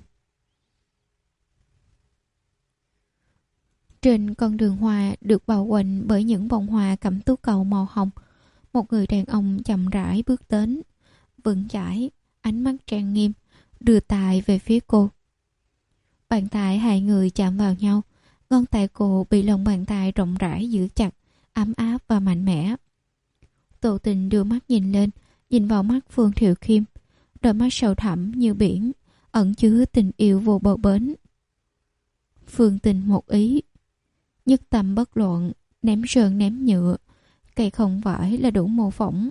[SPEAKER 1] Trên con đường hoa được bao quanh bởi những bông hoa cẩm tú cầu màu hồng, một người đàn ông chậm rãi bước đến, vững chãi, ánh mắt trang nghiêm, đưa tay về phía cô. Bàn tay hai người chạm vào nhau, ngón tay cô bị lòng bàn tay rộng rãi giữ chặt, ấm áp và mạnh mẽ. Tô Tình đưa mắt nhìn lên, nhìn vào mắt Phương Thiệu Khiêm, đôi mắt sâu thẳm như biển, ẩn chứa tình yêu vô bờ bến. Phương Tình một ý, nhất tâm bất loạn, ném sơn ném nhựa, cây không vải là đủ mô phỏng.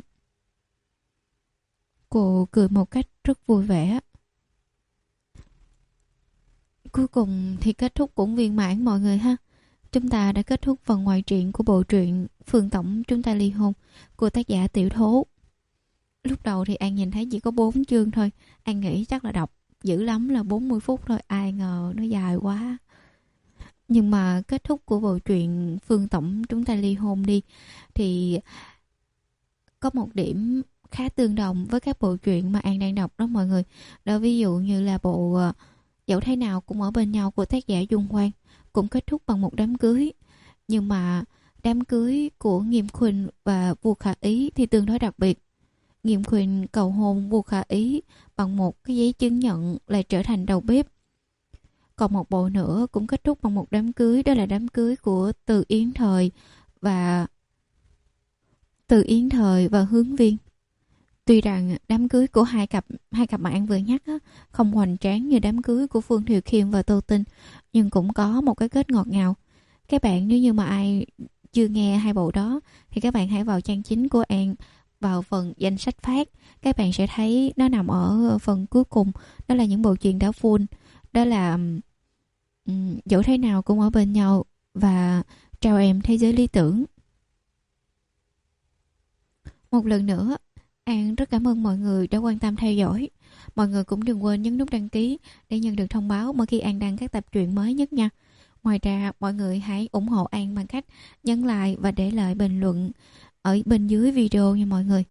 [SPEAKER 1] Cô cười một cách rất vui vẻ. Cuối cùng thì kết thúc cũng viên mãn mọi người ha. Chúng ta đã kết thúc phần ngoại truyện của bộ truyện Phương Tổng Chúng Ta Ly Hôn của tác giả Tiểu Thố. Lúc đầu thì An nhìn thấy chỉ có 4 chương thôi. An nghĩ chắc là đọc dữ lắm là 40 phút thôi. Ai ngờ nó dài quá. Nhưng mà kết thúc của bộ truyện Phương Tổng Chúng Ta Ly Hôn đi thì có một điểm khá tương đồng với các bộ truyện mà An đang đọc đó mọi người. Đó ví dụ như là bộ Dẫu Thế Nào Cũng Ở Bên Nhau của tác giả Dung Quang cũng kết thúc bằng một đám cưới. Nhưng mà đám cưới của Nghiêm Khuynh và Vua Khả Ý thì tương đối đặc biệt. Nghiêm Khuynh cầu hôn Vua Khả Ý bằng một cái giấy chứng nhận lại trở thành đầu bếp. Còn một bộ nữa cũng kết thúc bằng một đám cưới, đó là đám cưới của Từ Yến Thời và Hướng Viên. Tuy rằng đám cưới của hai cặp mà An vừa nhắc á, không hoành tráng như đám cưới của Phương Thiệu Khiêm và Tô Tinh, nhưng cũng có một cái kết ngọt ngào. Các bạn nếu như mà ai chưa nghe hai bộ đó thì các bạn hãy vào trang chính của An, vào phần danh sách phát, các bạn sẽ thấy nó nằm ở phần cuối cùng. Đó là những bộ truyện đã full. Đó là Dẫu Thế Nào Cũng Ở Bên Nhau và Trao Em Thế Giới Lý Tưởng. Một lần nữa, An rất cảm ơn mọi người đã quan tâm theo dõi. Mọi người cũng đừng quên nhấn nút đăng ký để nhận được thông báo mỗi khi An đăng các tập truyện mới nhất nha. Ngoài ra, mọi người hãy ủng hộ An bằng cách nhấn like và để lại bình luận ở bên dưới video nha mọi người.